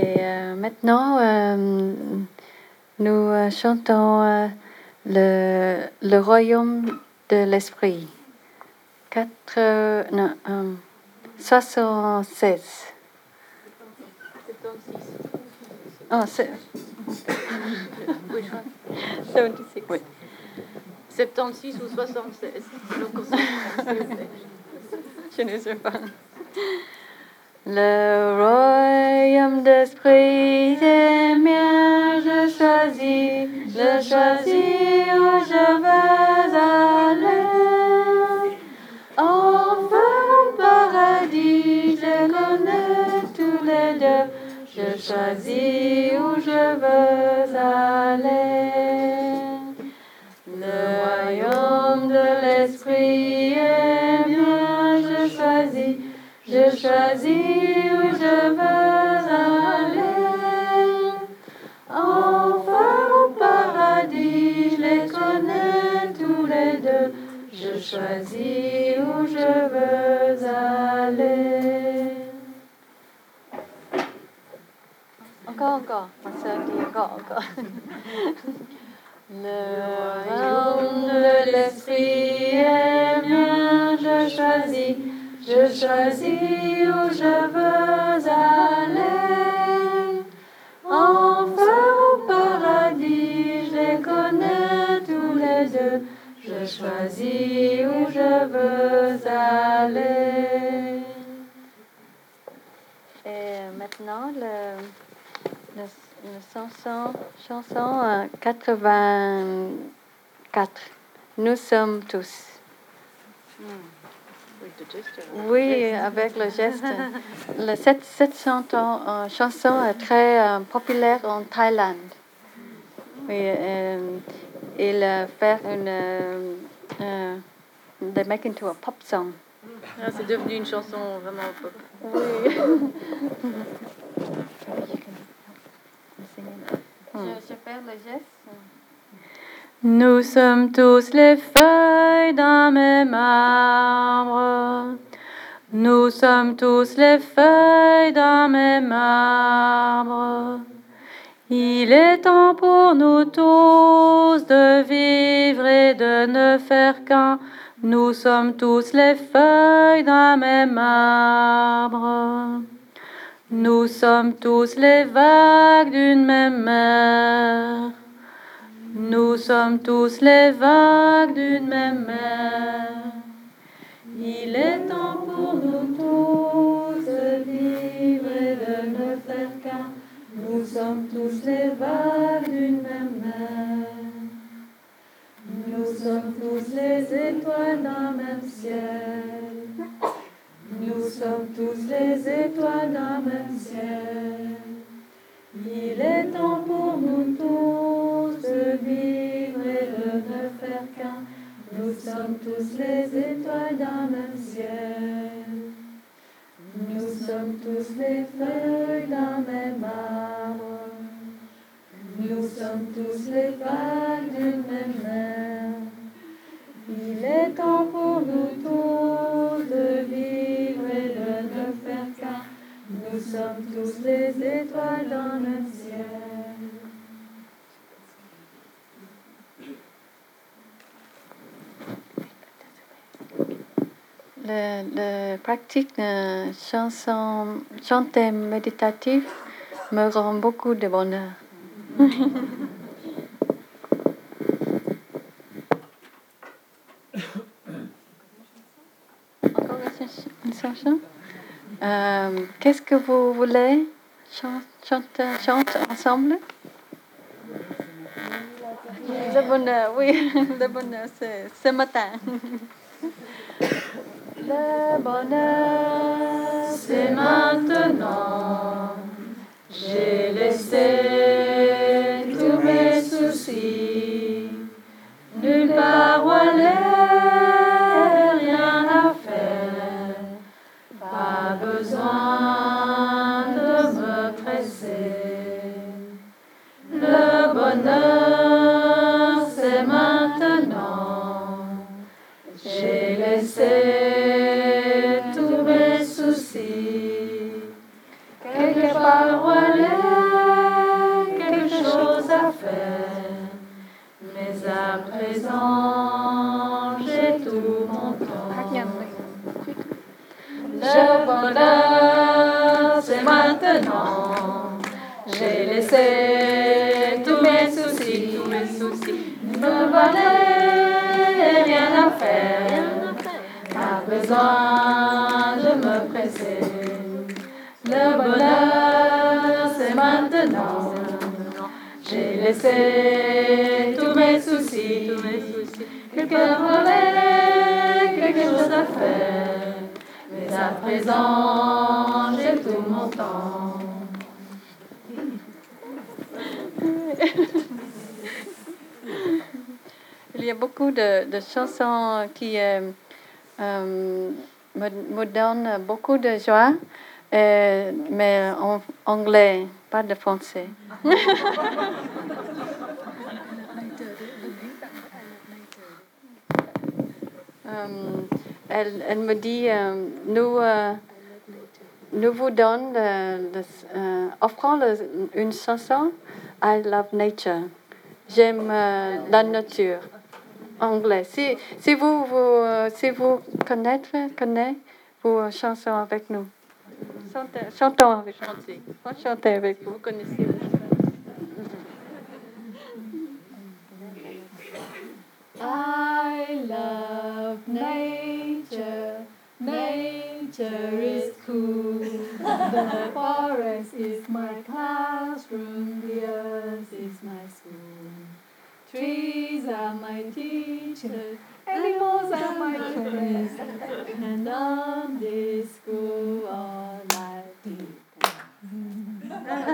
Et maintenant, nous chantons le royaume de l'esprit. 76. Oh, c'est... Which one? 76. Oui. 76 ou 76? Je ne sais pas. Le royaume d'esprit est mien, je choisis où je veux aller. Enfin au paradis, je connais tous les deux, je choisis où je veux aller. Le royaume de l'esprit est mien, je choisis où je veux aller. Enfin au paradis, je les connais tous les deux, je choisis où je veux aller. Encore. Ma sœur dit encore. Le royaume de l'esprit est mien, je choisis où je veux aller. Enfin au paradis, je les connais tous les deux, je choisis où je veux aller. Et maintenant, la chanson 84. Nous sommes tous. Oui, avec le geste. Cette chanson est très populaire en Thaïlande. Oui, il fait they make into a pop song. Ah, c'est devenu une chanson vraiment pop. Oui. Je perds le geste. Nous sommes tous les feuilles d'un même arbre. Nous sommes tous les feuilles d'un même arbre. Il est temps pour nous tous de vivre et de ne faire qu'un. Nous sommes tous les feuilles d'un même arbre. Nous sommes tous les vagues d'une même mer. Nous sommes tous les vagues d'une même mer. Il est temps pour nous tous de vivre et de ne faire qu'un. Nous sommes tous les vagues d'une même mer. Nous sommes tous les étoiles d'un même ciel. Nous sommes tous les étoiles d'un même ciel. Il est temps pour nous tous de vivre et de ne faire qu'un. Nous sommes tous les étoiles d'un même ciel. Nous sommes tous les feuilles d'un même arbre. Nous sommes tous les vagues d'une même mer. Il est temps pour nous tous de vivre et de ne faire qu'un. Nous sommes tous les étoiles dans le ciel. Le pratique de chanter méditatif me rend beaucoup de bonheur. Encore une chanson? Qu'est-ce que vous voulez chanter ensemble? Le bonheur, oui, le bonheur, c'est ce matin. Le bonheur, c'est maintenant. J'ai laissé tous mes soucis. Nulle part où aller, rien à faire. Pas besoin de me presser. Le bonheur, c'est maintenant. J'ai laissé tous mes soucis. Quelque part où aller, affaires. Mais à présent, j'ai tout mon temps. Le bonheur, c'est maintenant. J'ai laissé tous mes soucis. Me valait rien à faire. À présent, je me pressais. Le bonheur, c'est maintenant. J'ai laissé tous mes soucis. Quelqu'un volait, quelque chose à faire. Mais à présent, j'ai tout mon temps. Il y a beaucoup de chansons qui me donnent beaucoup de joie, mais en anglais, pas de français. Elle me dit, nous vous donnons, offrons une chanson, I Love Nature. J'aime la nature. Anglais. Si vous connaissez vos chansons avec nous. Chantons avec nous. Chantez avec vous. Vous connaissez. I love nature. Nature is cool. The forest is my classroom. The earth is my school. Trees are my teachers. Animals are my friends. And on this school all life depends.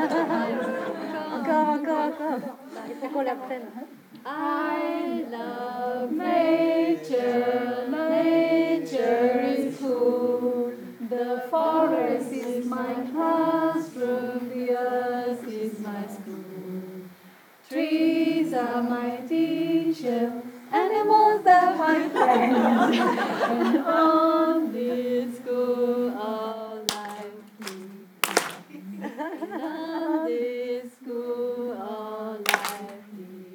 Encore. Il faut qu'on l'apprenne. I love nature, nature is cool. The forest is my classroom, the earth is my school. Trees are my teacher, animals are my friends. And on this school all life depends. And on this school all life depends.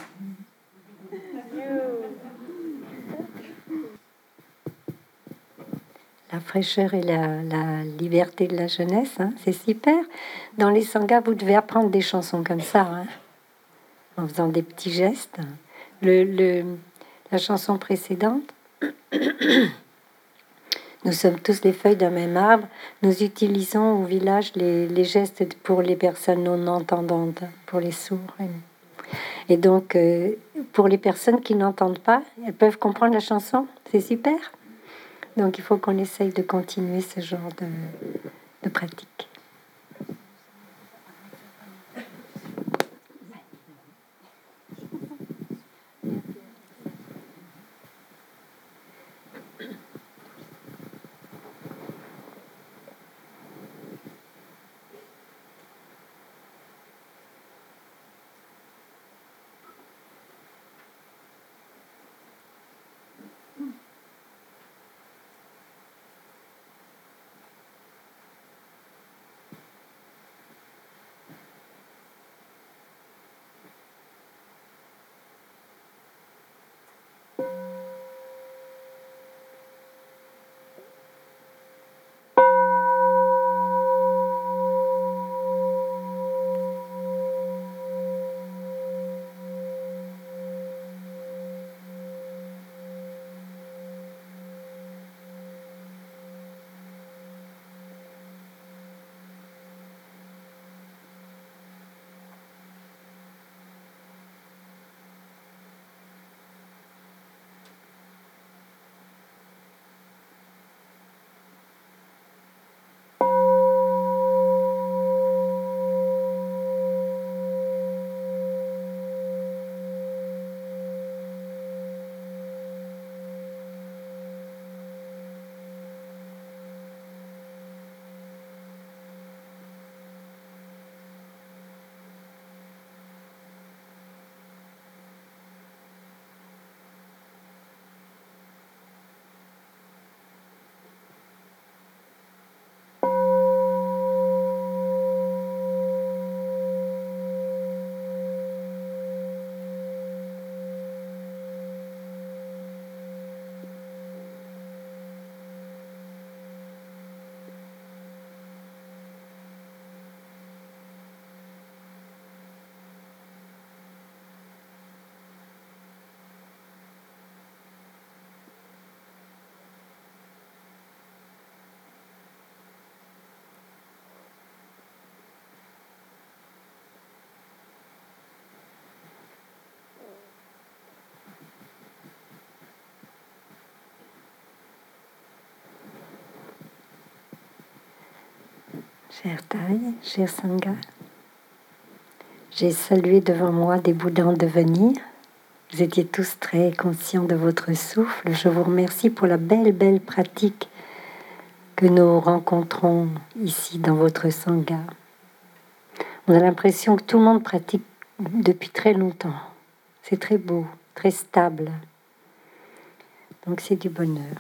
La fraîcheur et la liberté de la jeunesse, hein, c'est super. Dans les sanghas, vous devez apprendre des chansons comme ça, hein, en faisant des petits gestes. La chanson précédente, nous sommes tous les feuilles d'un même arbre. Nous utilisons au village les gestes pour les personnes non entendantes, pour les sourds. Et donc, pour les personnes qui n'entendent pas, elles peuvent comprendre la chanson. C'est super. Donc, il faut qu'on essaye de continuer ce genre de pratique. Chère Taille, cher Sangha, j'ai salué devant moi des Bouddhas en devenir. Vous étiez tous très conscients de votre souffle. Je vous remercie pour la belle pratique que nous rencontrons ici dans votre Sangha. On a l'impression que tout le monde pratique depuis très longtemps. C'est très beau, très stable. Donc c'est du bonheur.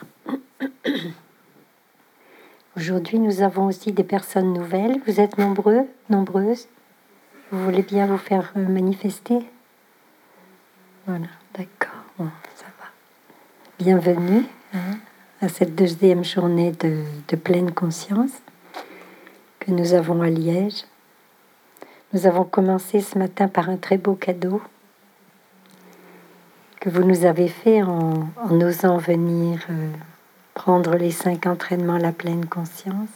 Aujourd'hui, nous avons aussi des personnes nouvelles. Vous êtes nombreux, nombreuses. Vous voulez bien vous faire manifester? Voilà, d'accord. Bon, ça va. Bienvenue à cette deuxième journée de pleine conscience que nous avons à Liège. Nous avons commencé ce matin par un très beau cadeau que vous nous avez fait en osant venir prendre les 5 entraînements à la pleine conscience.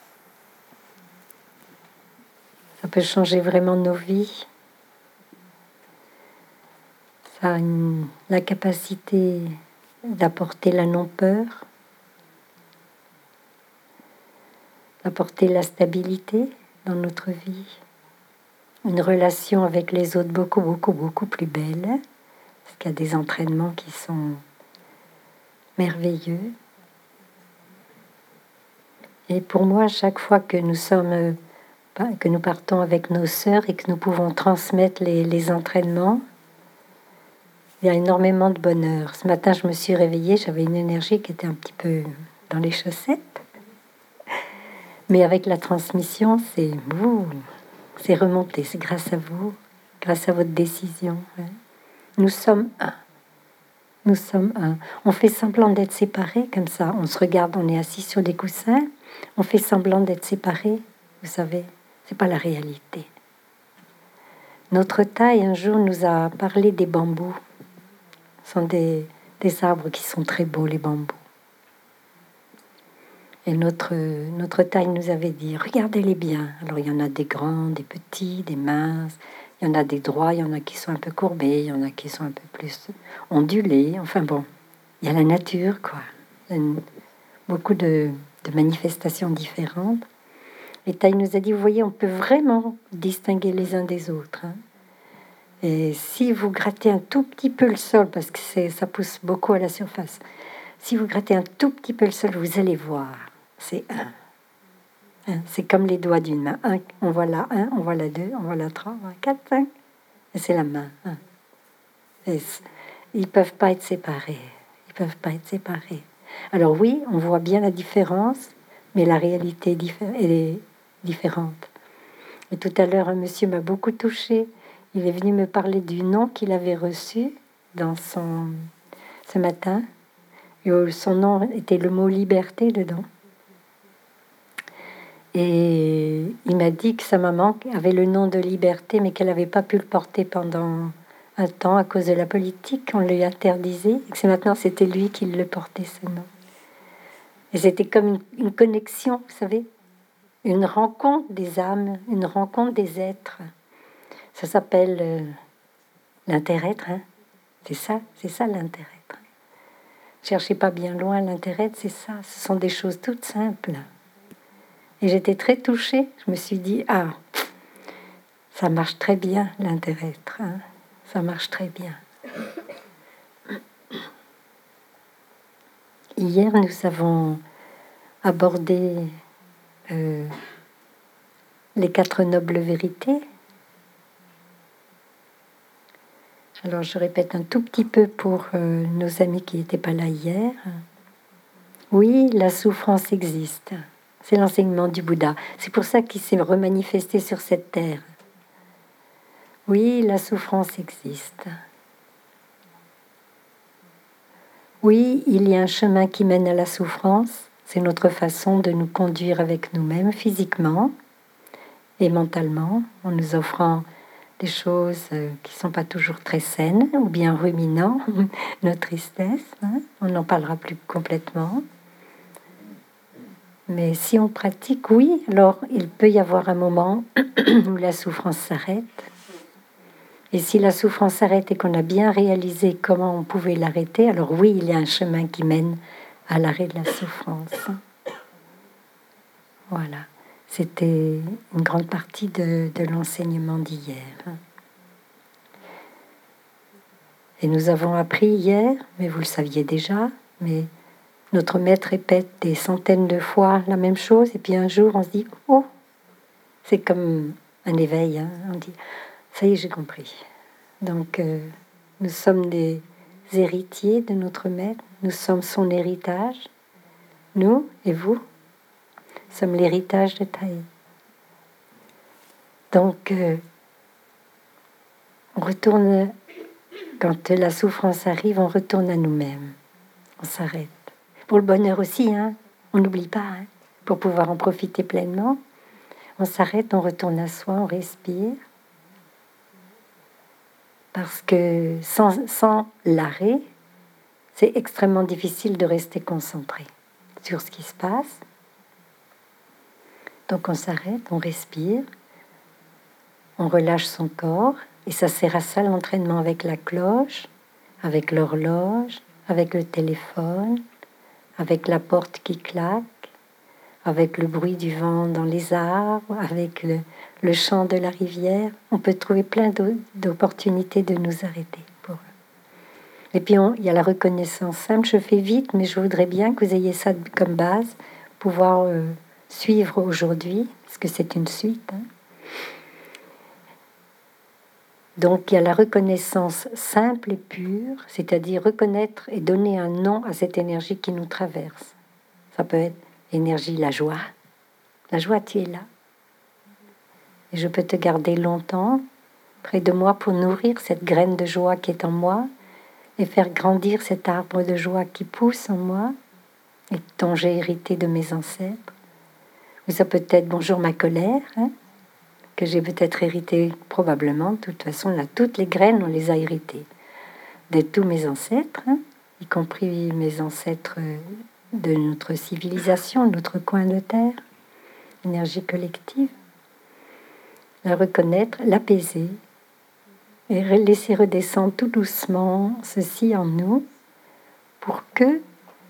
Ça peut changer vraiment nos vies. Ça a la capacité d'apporter la non-peur, d'apporter la stabilité dans notre vie, une relation avec les autres beaucoup plus belle, parce qu'il y a des entraînements qui sont merveilleux. Et pour moi, chaque fois que nous partons avec nos sœurs et que nous pouvons transmettre les entraînements, il y a énormément de bonheur. Ce matin, je me suis réveillée, j'avais une énergie qui était un petit peu dans les chaussettes. Mais avec la transmission, c'est remonté. C'est grâce à vous, grâce à votre décision. Nous sommes un. Nous sommes un. On fait semblant d'être séparés, comme ça. On se regarde, on est assis sur des coussins. On fait semblant d'être séparés. Vous savez, c'est pas la réalité. Notre taille, un jour, nous a parlé des bambous. Ce sont des arbres qui sont très beaux, les bambous. Et notre taille nous avait dit, regardez-les bien. Alors, il y en a des grands, des petits, des minces. Il y en a des droits, il y en a qui sont un peu courbés, il y en a qui sont un peu plus ondulés. Enfin bon, il y a la nature, quoi. Beaucoup de manifestations différentes. Et Taille nous a dit, vous voyez, on peut vraiment distinguer les uns des autres. Et si vous grattez un tout petit peu le sol, parce que ça pousse beaucoup à la surface, si vous grattez un tout petit peu le sol, vous allez voir, c'est un. C'est comme les doigts d'une main. On voit là un, on voit là 2, on voit là 3, on voit 4, 5. Et c'est la main. Et ils ne peuvent pas être séparés. Ils peuvent pas être séparés. Alors oui, on voit bien la différence, mais la réalité est différente. Et tout à l'heure, un monsieur m'a beaucoup touchée. Il est venu me parler du nom qu'il avait reçu ce matin. Et son nom était le mot liberté dedans. Et il m'a dit que sa maman avait le nom de liberté, mais qu'elle n'avait pas pu le porter pendant un temps à cause de la politique. On lui interdisait. Et que maintenant, c'était lui qui le portait, ce nom. Et c'était comme une connexion, vous savez, une rencontre des âmes, une rencontre des êtres. Ça s'appelle l'inter-être. C'est ça l'inter-être. Cherchez pas bien loin, l'inter-être, c'est ça. Ce sont des choses toutes simples. Et j'étais très touchée. Je me suis dit, ça marche très bien, l'inter-être. Ça marche très bien. Hier, nous avons abordé les 4 nobles vérités. Alors, je répète un tout petit peu pour nos amis qui n'étaient pas là hier. Oui, la souffrance existe. C'est l'enseignement du Bouddha. C'est pour ça qu'il s'est remanifesté sur cette terre. Oui, la souffrance existe. Oui, il y a un chemin qui mène à la souffrance. C'est notre façon de nous conduire avec nous-mêmes physiquement et mentalement, en nous offrant des choses qui ne sont pas toujours très saines, ou bien ruminant notre tristesse. On n'en parlera plus complètement. Mais si on pratique, oui, alors il peut y avoir un moment où la souffrance s'arrête. Et si la souffrance s'arrête et qu'on a bien réalisé comment on pouvait l'arrêter, alors oui, il y a un chemin qui mène à l'arrêt de la souffrance. Voilà. C'était une grande partie de l'enseignement d'hier. Et nous avons appris hier, mais vous le saviez déjà, mais notre maître répète des centaines de fois la même chose, et puis un jour on se dit « Oh !» C'est comme un éveil, hein. On dit « Ça y est, j'ai compris ». Donc nous sommes des héritiers de notre maître, nous sommes son héritage, nous et vous sommes l'héritage de Thaï. Donc on retourne, quand la souffrance arrive, on retourne à nous-mêmes, on s'arrête. Pour le bonheur aussi, hein, on n'oublie pas, hein, pour pouvoir en profiter pleinement. On s'arrête, on retourne à soi, on respire. Parce que sans l'arrêt, c'est extrêmement difficile de rester concentré sur ce qui se passe. Donc on s'arrête, on respire, on relâche son corps, et ça sert à ça l'entraînement avec la cloche, avec l'horloge, avec le téléphone, avec la porte qui claque, avec le bruit du vent dans les arbres, avec le chant de la rivière. On peut trouver plein d'opportunités de nous arrêter. Et puis il y a la reconnaissance simple. Je fais vite, mais je voudrais bien que vous ayez ça comme base, pouvoir suivre aujourd'hui, parce que c'est une suite. Hein. Donc il y a la reconnaissance simple et pure, c'est-à-dire reconnaître et donner un nom à cette énergie qui nous traverse. Ça peut être l'énergie, la joie. La joie, tu es là. Et je peux te garder longtemps près de moi pour nourrir cette graine de joie qui est en moi et faire grandir cet arbre de joie qui pousse en moi et dont j'ai hérité de mes ancêtres. Ou ça peut être bonjour ma colère, hein, que j'ai peut-être hérité probablement. De toute façon, là, toutes les graines, on les a héritées de tous mes ancêtres, hein, y compris mes ancêtres de notre civilisation, notre coin de terre, énergie collective. La reconnaître, l'apaiser et laisser redescendre tout doucement ceci en nous pour que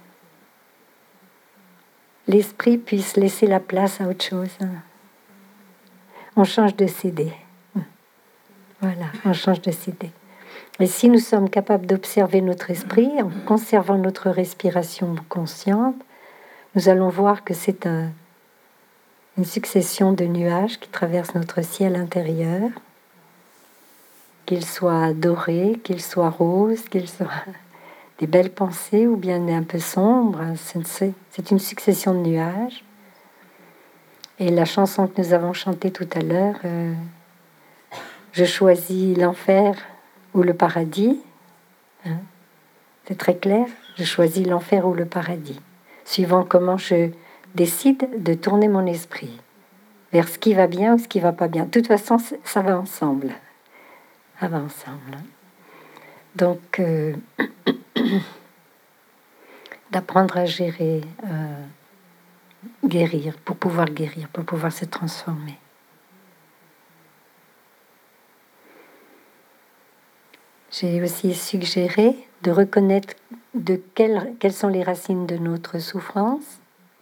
l'esprit puisse laisser la place à autre chose. On change de CD. Voilà, on change de CD. Et si nous sommes capables d'observer notre esprit en conservant notre respiration consciente, nous allons voir que c'est une succession de nuages qui traversent notre ciel intérieur, qu'ils soient dorés, qu'ils soient roses, qu'ils soient des belles pensées ou bien un peu sombres. C'est une succession de nuages. Et la chanson que nous avons chantée tout à l'heure, je choisis l'enfer ou le paradis, hein, c'est très clair, je choisis l'enfer ou le paradis, suivant comment je décide de tourner mon esprit vers ce qui va bien ou ce qui va pas bien. De toute façon, ça va ensemble. Ça va ensemble. Donc, d'apprendre à gérer, guérir, pour pouvoir se transformer. J'ai aussi suggéré de reconnaître quelles sont les racines de notre souffrance.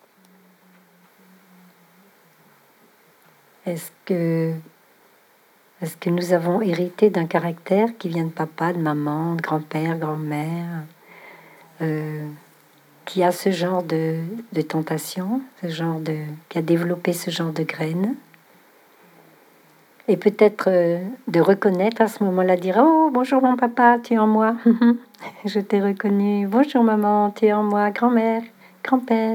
Est-ce que nous avons hérité d'un caractère qui vient de papa, de maman, de grand-père, grand-mère, qui a ce genre de tentation, qui a développé ce genre de graines? Et peut-être de reconnaître à ce moment-là, dire « Oh, bonjour mon papa, tu es en moi. Je t'ai reconnu. Bonjour maman, tu es en moi. Grand-mère, grand-père. »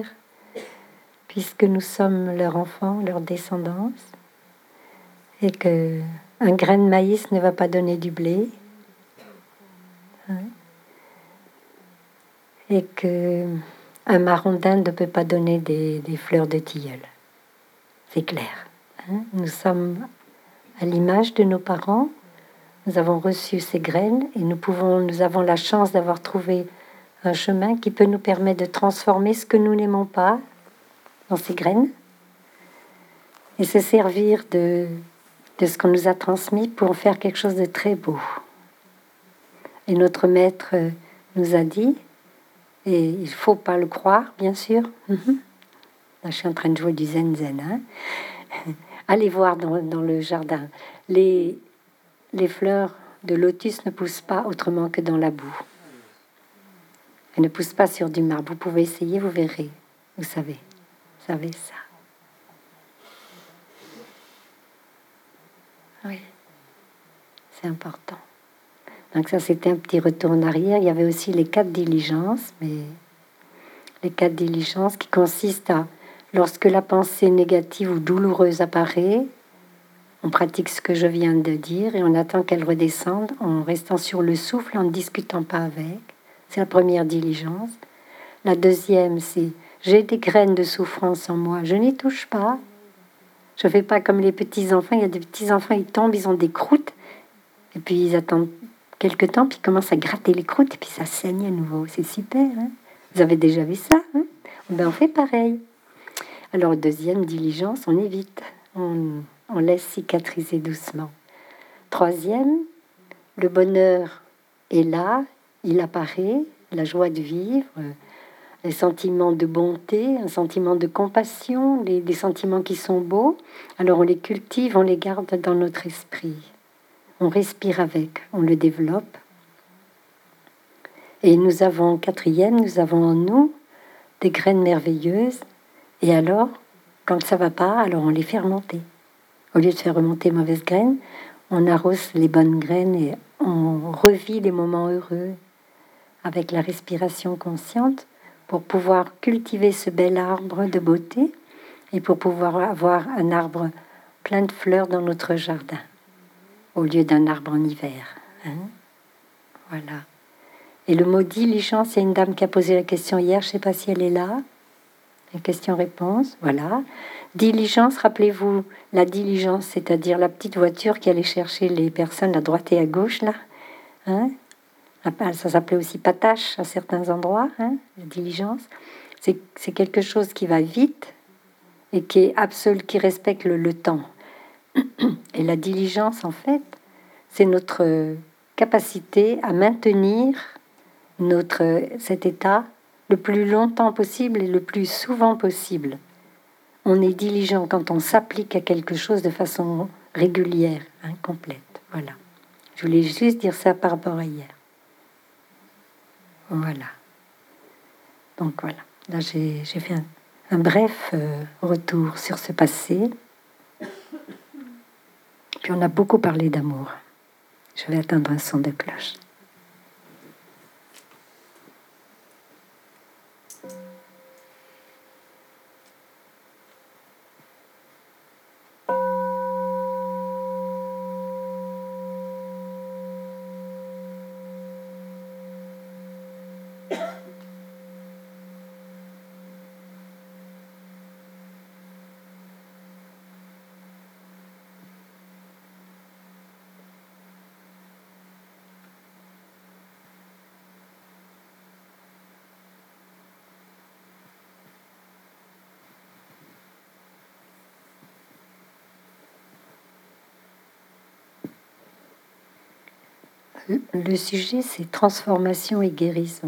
Puisque nous sommes leur enfant, leur descendance. Et que un grain de maïs ne va pas donner du blé. Et que un marron d'Inde ne peut pas donner des fleurs de tilleul. C'est clair. Nous sommes à l'image de nos parents, nous avons reçu ces graines et nous avons la chance d'avoir trouvé un chemin qui peut nous permettre de transformer ce que nous n'aimons pas dans ces graines et se servir de ce qu'on nous a transmis pour faire quelque chose de très beau. Et notre maître nous a dit, et il ne faut pas le croire, bien sûr, là je suis en train de jouer du zen, hein, Allez voir dans le jardin. Les fleurs de lotus ne poussent pas autrement que dans la boue. Elles ne poussent pas sur du marbre. Vous pouvez essayer, vous verrez. Vous savez ça. Oui, c'est important. Donc ça, c'était un petit retour en arrière. Il y avait aussi les 4 diligences, mais les 4 diligences qui consistent à, lorsque la pensée négative ou douloureuse apparaît, on pratique ce que je viens de dire et on attend qu'elle redescende en restant sur le souffle, en ne discutant pas avec. C'est la première diligence. La deuxième, c'est j'ai des graines de souffrance en moi, je n'y touche pas. Je fais pas comme les petits-enfants. Il y a des petits-enfants, ils tombent, ils ont des croûtes et puis ils attendent quelque temps, puis ils commencent à gratter les croûtes et puis ça saigne à nouveau. C'est super, hein? Vous avez déjà vu ça, hein? Ben, on fait pareil. Alors, deuxième diligence, on évite. On laisse cicatriser doucement. Troisième, le bonheur est là, il apparaît, la joie de vivre, les sentiments de bonté, un sentiment de compassion, des sentiments qui sont beaux. Alors on les cultive, on les garde dans notre esprit. On respire avec, on le développe. Et nous avons, quatrième, nous avons en nous des graines merveilleuses. Et alors, quand ça va pas, alors on les fait remonter. Au lieu de faire remonter mauvaises graines, on arrose les bonnes graines et on revit les moments heureux avec la respiration consciente pour pouvoir cultiver ce bel arbre de beauté et pour pouvoir avoir un arbre plein de fleurs dans notre jardin au lieu d'un arbre en hiver. Hein? Voilà. Et le mot diligence, il y a une dame qui a posé la question hier, je ne sais pas si elle est là. La question-réponse, voilà. Diligence, rappelez-vous, la diligence, c'est-à-dire la petite voiture qui allait chercher les personnes à droite et à gauche, là. Hein? Ça s'appelait aussi patache à certains endroits, hein, la diligence. C'est quelque chose qui va vite et qui est absolu, qui respecte le temps. Et la diligence, en fait, c'est notre capacité à maintenir cet état le plus longtemps possible et le plus souvent possible. On est diligent quand on s'applique à quelque chose de façon régulière, hein, complète. Voilà. Je voulais juste dire ça par rapport à hier. Voilà. Donc voilà. Là, j'ai fait un bref retour sur ce passé. Puis on a beaucoup parlé d'amour. Je vais attendre un son de cloche. Le sujet, c'est transformation et guérison.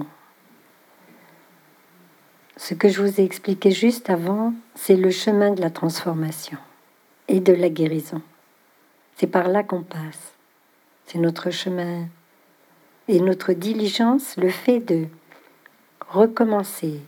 Ce que je vous ai expliqué juste avant, c'est le chemin de la transformation et de la guérison. C'est par là qu'on passe. C'est notre chemin. Et notre diligence, le fait de recommencer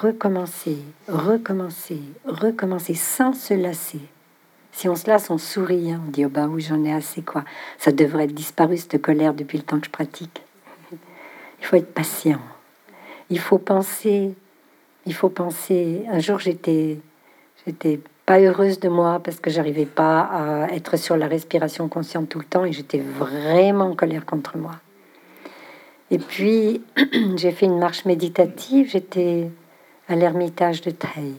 sans se lasser. Si on se lasse, on sourit, hein. On dit, oh ben oui, j'en ai assez, quoi. Ça devrait être disparu, cette colère, depuis le temps que je pratique. Il faut être patient. Il faut penser. Un jour, j'étais pas heureuse de moi parce que j'arrivais pas à être sur la respiration consciente tout le temps et j'étais vraiment en colère contre moi. Et puis, j'ai fait une marche méditative. J'étais à l'ermitage de Treilles.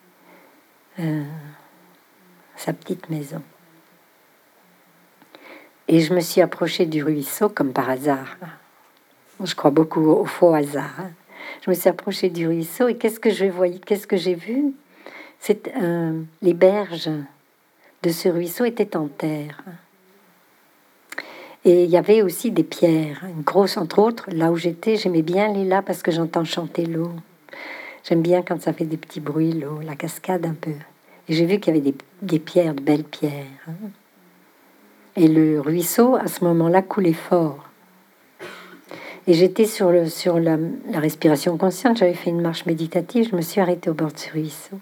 Sa petite maison. Et je me suis approchée du ruisseau comme par hasard. Je crois beaucoup au faux hasard. Je me suis approchée du ruisseau et qu'est-ce que je voyais, qu'est-ce que j'ai vu? Les berges de ce ruisseau étaient en terre. Et il y avait aussi des pierres, une grosse, entre autres, là où j'étais, j'aimais bien aller là parce que j'entends chanter l'eau. J'aime bien quand ça fait des petits bruits, l'eau, la cascade un peu. Et j'ai vu qu'il y avait des pierres, de belles pierres. Hein. Et le ruisseau, à ce moment-là, coulait fort. Et j'étais sur la respiration consciente. J'avais fait une marche méditative. Je me suis arrêtée au bord de ce ruisseau.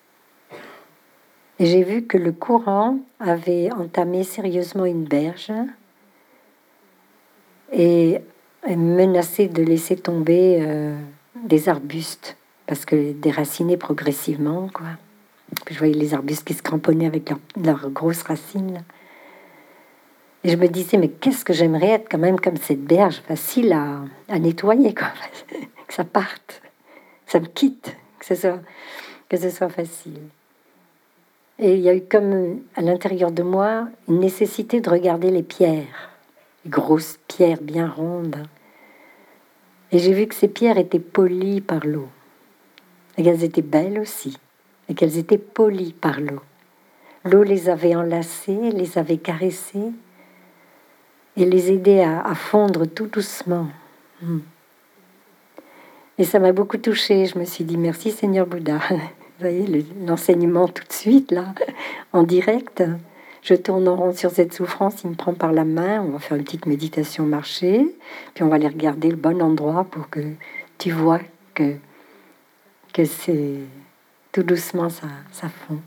Et j'ai vu que le courant avait entamé sérieusement une berge et menacé de laisser tomber des arbustes, parce que déracinés progressivement, quoi. Puis je voyais les arbustes qui se cramponnaient avec leurs grosses racines. Là. Et je me disais, mais qu'est-ce que j'aimerais être quand même comme cette berge, facile à nettoyer, quoi. Que ça parte, que ça me quitte, que ce soit facile. Et il y a eu comme à l'intérieur de moi une nécessité de regarder les pierres, les grosses pierres bien rondes. Et j'ai vu que ces pierres étaient polies par l'eau. Et qu'elles étaient belles aussi. Et qu'elles étaient polies par l'eau. L'eau les avait enlacées, les avait caressées et les aidait à fondre tout doucement. Et ça m'a beaucoup touchée. Je me suis dit, merci Seigneur Bouddha. Vous voyez, l'enseignement tout de suite, là, en direct. Je tourne en rond sur cette souffrance, il me prend par la main, on va faire une petite méditation marché, puis on va aller regarder le bon endroit pour que tu vois que c'est tout doucement, ça fond.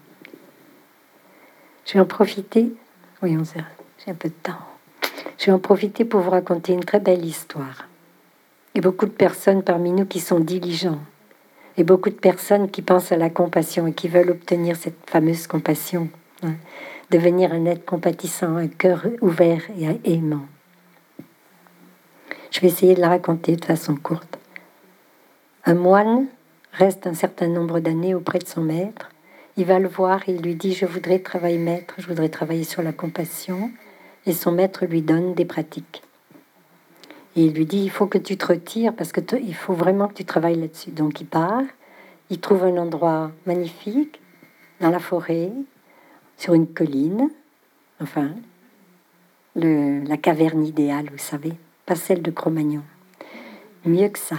Je vais en profiter. Oui, j'ai un peu de temps. Je vais en profiter pour vous raconter une très belle histoire. Et beaucoup de personnes parmi nous qui sont diligents. Et beaucoup de personnes qui pensent à la compassion et qui veulent obtenir cette fameuse compassion. Hein, devenir un être compatissant, un cœur ouvert et aimant. Je vais essayer de la raconter de façon courte. Un moine reste un certain nombre d'années auprès de son maître. Il va le voir et il lui dit « Je voudrais travailler maître, je voudrais travailler sur la compassion. » Et son maître lui donne des pratiques. Et il lui dit, il faut que tu te retires parce que il faut vraiment que tu travailles là-dessus. Donc il part, il trouve un endroit magnifique, dans la forêt, sur une colline, enfin, la caverne idéale, vous savez, pas celle de Cro-Magnon. Mieux que ça.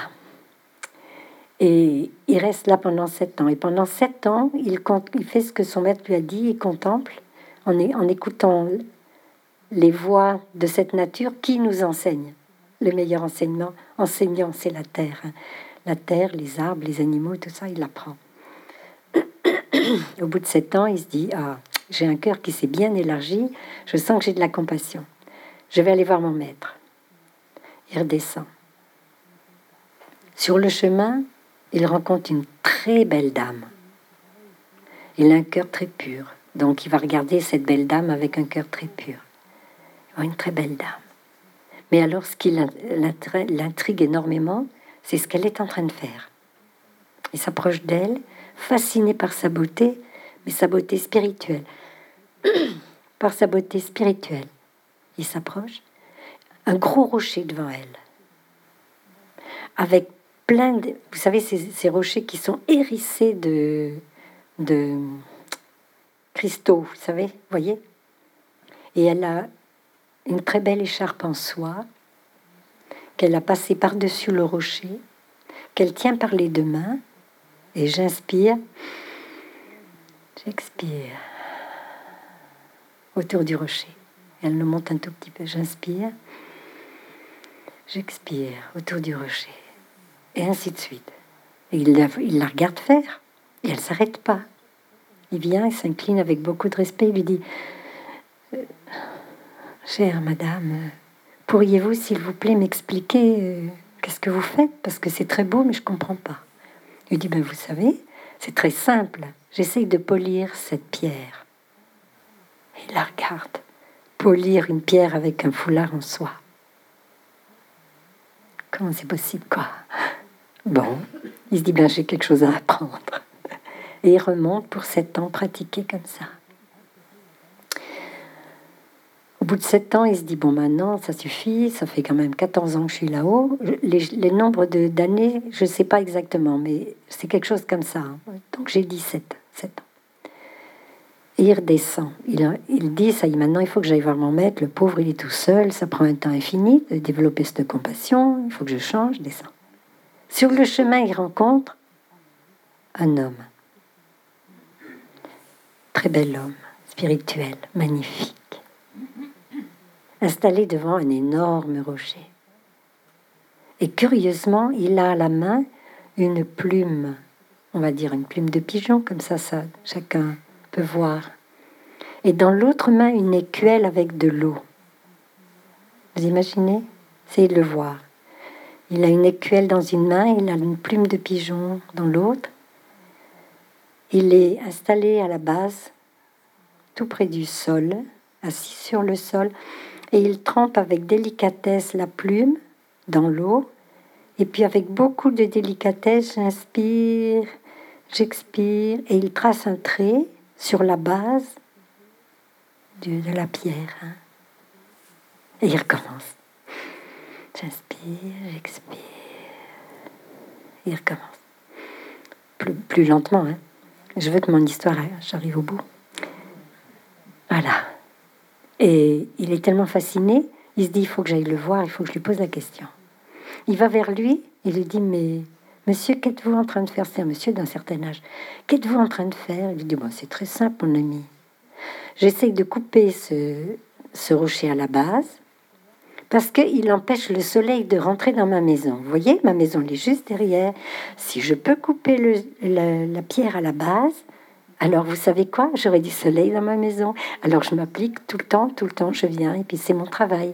Et il reste là pendant 7 ans. Et pendant 7 ans, il fait ce que son maître lui a dit, il contemple, en écoutant les voix de cette nature qui nous enseigne. Le meilleur enseignant, c'est la terre. La terre, les arbres, les animaux, tout ça, il l'apprend. Au bout de 7 ans, il se dit, j'ai un cœur qui s'est bien élargi, je sens que j'ai de la compassion. Je vais aller voir mon maître. Il redescend. Sur le chemin, il rencontre une très belle dame. Il a un cœur très pur. Donc, il va regarder cette belle dame avec un cœur très pur. Une très belle dame. Mais alors, ce qui l'intrigue énormément, c'est ce qu'elle est en train de faire. Il s'approche d'elle, fasciné par sa beauté, mais sa beauté spirituelle. Par sa beauté spirituelle. Il s'approche, un gros rocher devant elle, avec plein de... Vous savez, ces rochers qui sont hérissés de cristaux, vous savez, voyez. Et elle a une très belle écharpe en soie qu'elle a passée par-dessus le rocher, qu'elle tient par les 2 mains, et j'inspire, j'expire autour du rocher. Elle le monte un tout petit peu, j'inspire, j'expire autour du rocher, et ainsi de suite. Et il la regarde faire, et elle ne s'arrête pas. Il vient, il s'incline avec beaucoup de respect, il lui dit chère madame, pourriez-vous, s'il vous plaît, m'expliquer qu'est-ce que vous faites? Parce que c'est très beau, mais je ne comprends pas. Il dit, vous savez, c'est très simple. J'essaye de polir cette pierre. Et il la regarde. Polir une pierre avec un foulard en soie. Comment c'est possible, quoi? Bon, il se dit, j'ai quelque chose à apprendre. Et il remonte pour 7 ans pratiquer comme ça. Au bout de 7 ans, il se dit, maintenant, ça suffit, ça fait quand même 14 ans que je suis là-haut. Les nombres d'années, je ne sais pas exactement, mais c'est quelque chose comme ça. Hein. Donc j'ai dit 7 ans. Et il redescend. Il dit, ça y est, maintenant, il faut que j'aille voir mon maître. Le pauvre, il est tout seul, ça prend un temps infini de développer cette compassion. Il faut que je change, je descends. Sur le chemin, il rencontre un homme. très bel homme, spirituel, magnifique, installé devant un énorme rocher. Et curieusement, il a à la main une plume, on va dire une plume de pigeon, comme ça chacun peut voir. Et dans l'autre main, une écuelle avec de l'eau. Vous imaginez? Essayez de le voir. Il a une écuelle dans une main, il a une plume de pigeon dans l'autre. Il est installé à la base, tout près du sol, assis sur le sol, et il trempe avec délicatesse la plume dans l'eau, et puis avec beaucoup de délicatesse, j'inspire, j'expire, et il trace un trait sur la base de la pierre. Et il recommence. J'inspire, j'expire. Il recommence. Plus lentement, hein. Je veux que mon histoire, j'arrive au bout. Voilà. Et il est tellement fasciné, il se dit, il faut que j'aille le voir, il faut que je lui pose la question. Il va vers lui, il lui dit, mais monsieur, qu'êtes-vous en train de faire? C'est un monsieur d'un certain âge. Qu'êtes-vous en train de faire? Il lui dit, bon, c'est très simple, mon ami. J'essaie de couper ce rocher à la base, parce qu'il empêche le soleil de rentrer dans ma maison. Vous voyez, ma maison elle est juste derrière. Si je peux couper la pierre à la base, alors vous savez quoi? J'aurai du soleil dans ma maison. Alors je m'applique tout le temps, je viens, et puis c'est mon travail.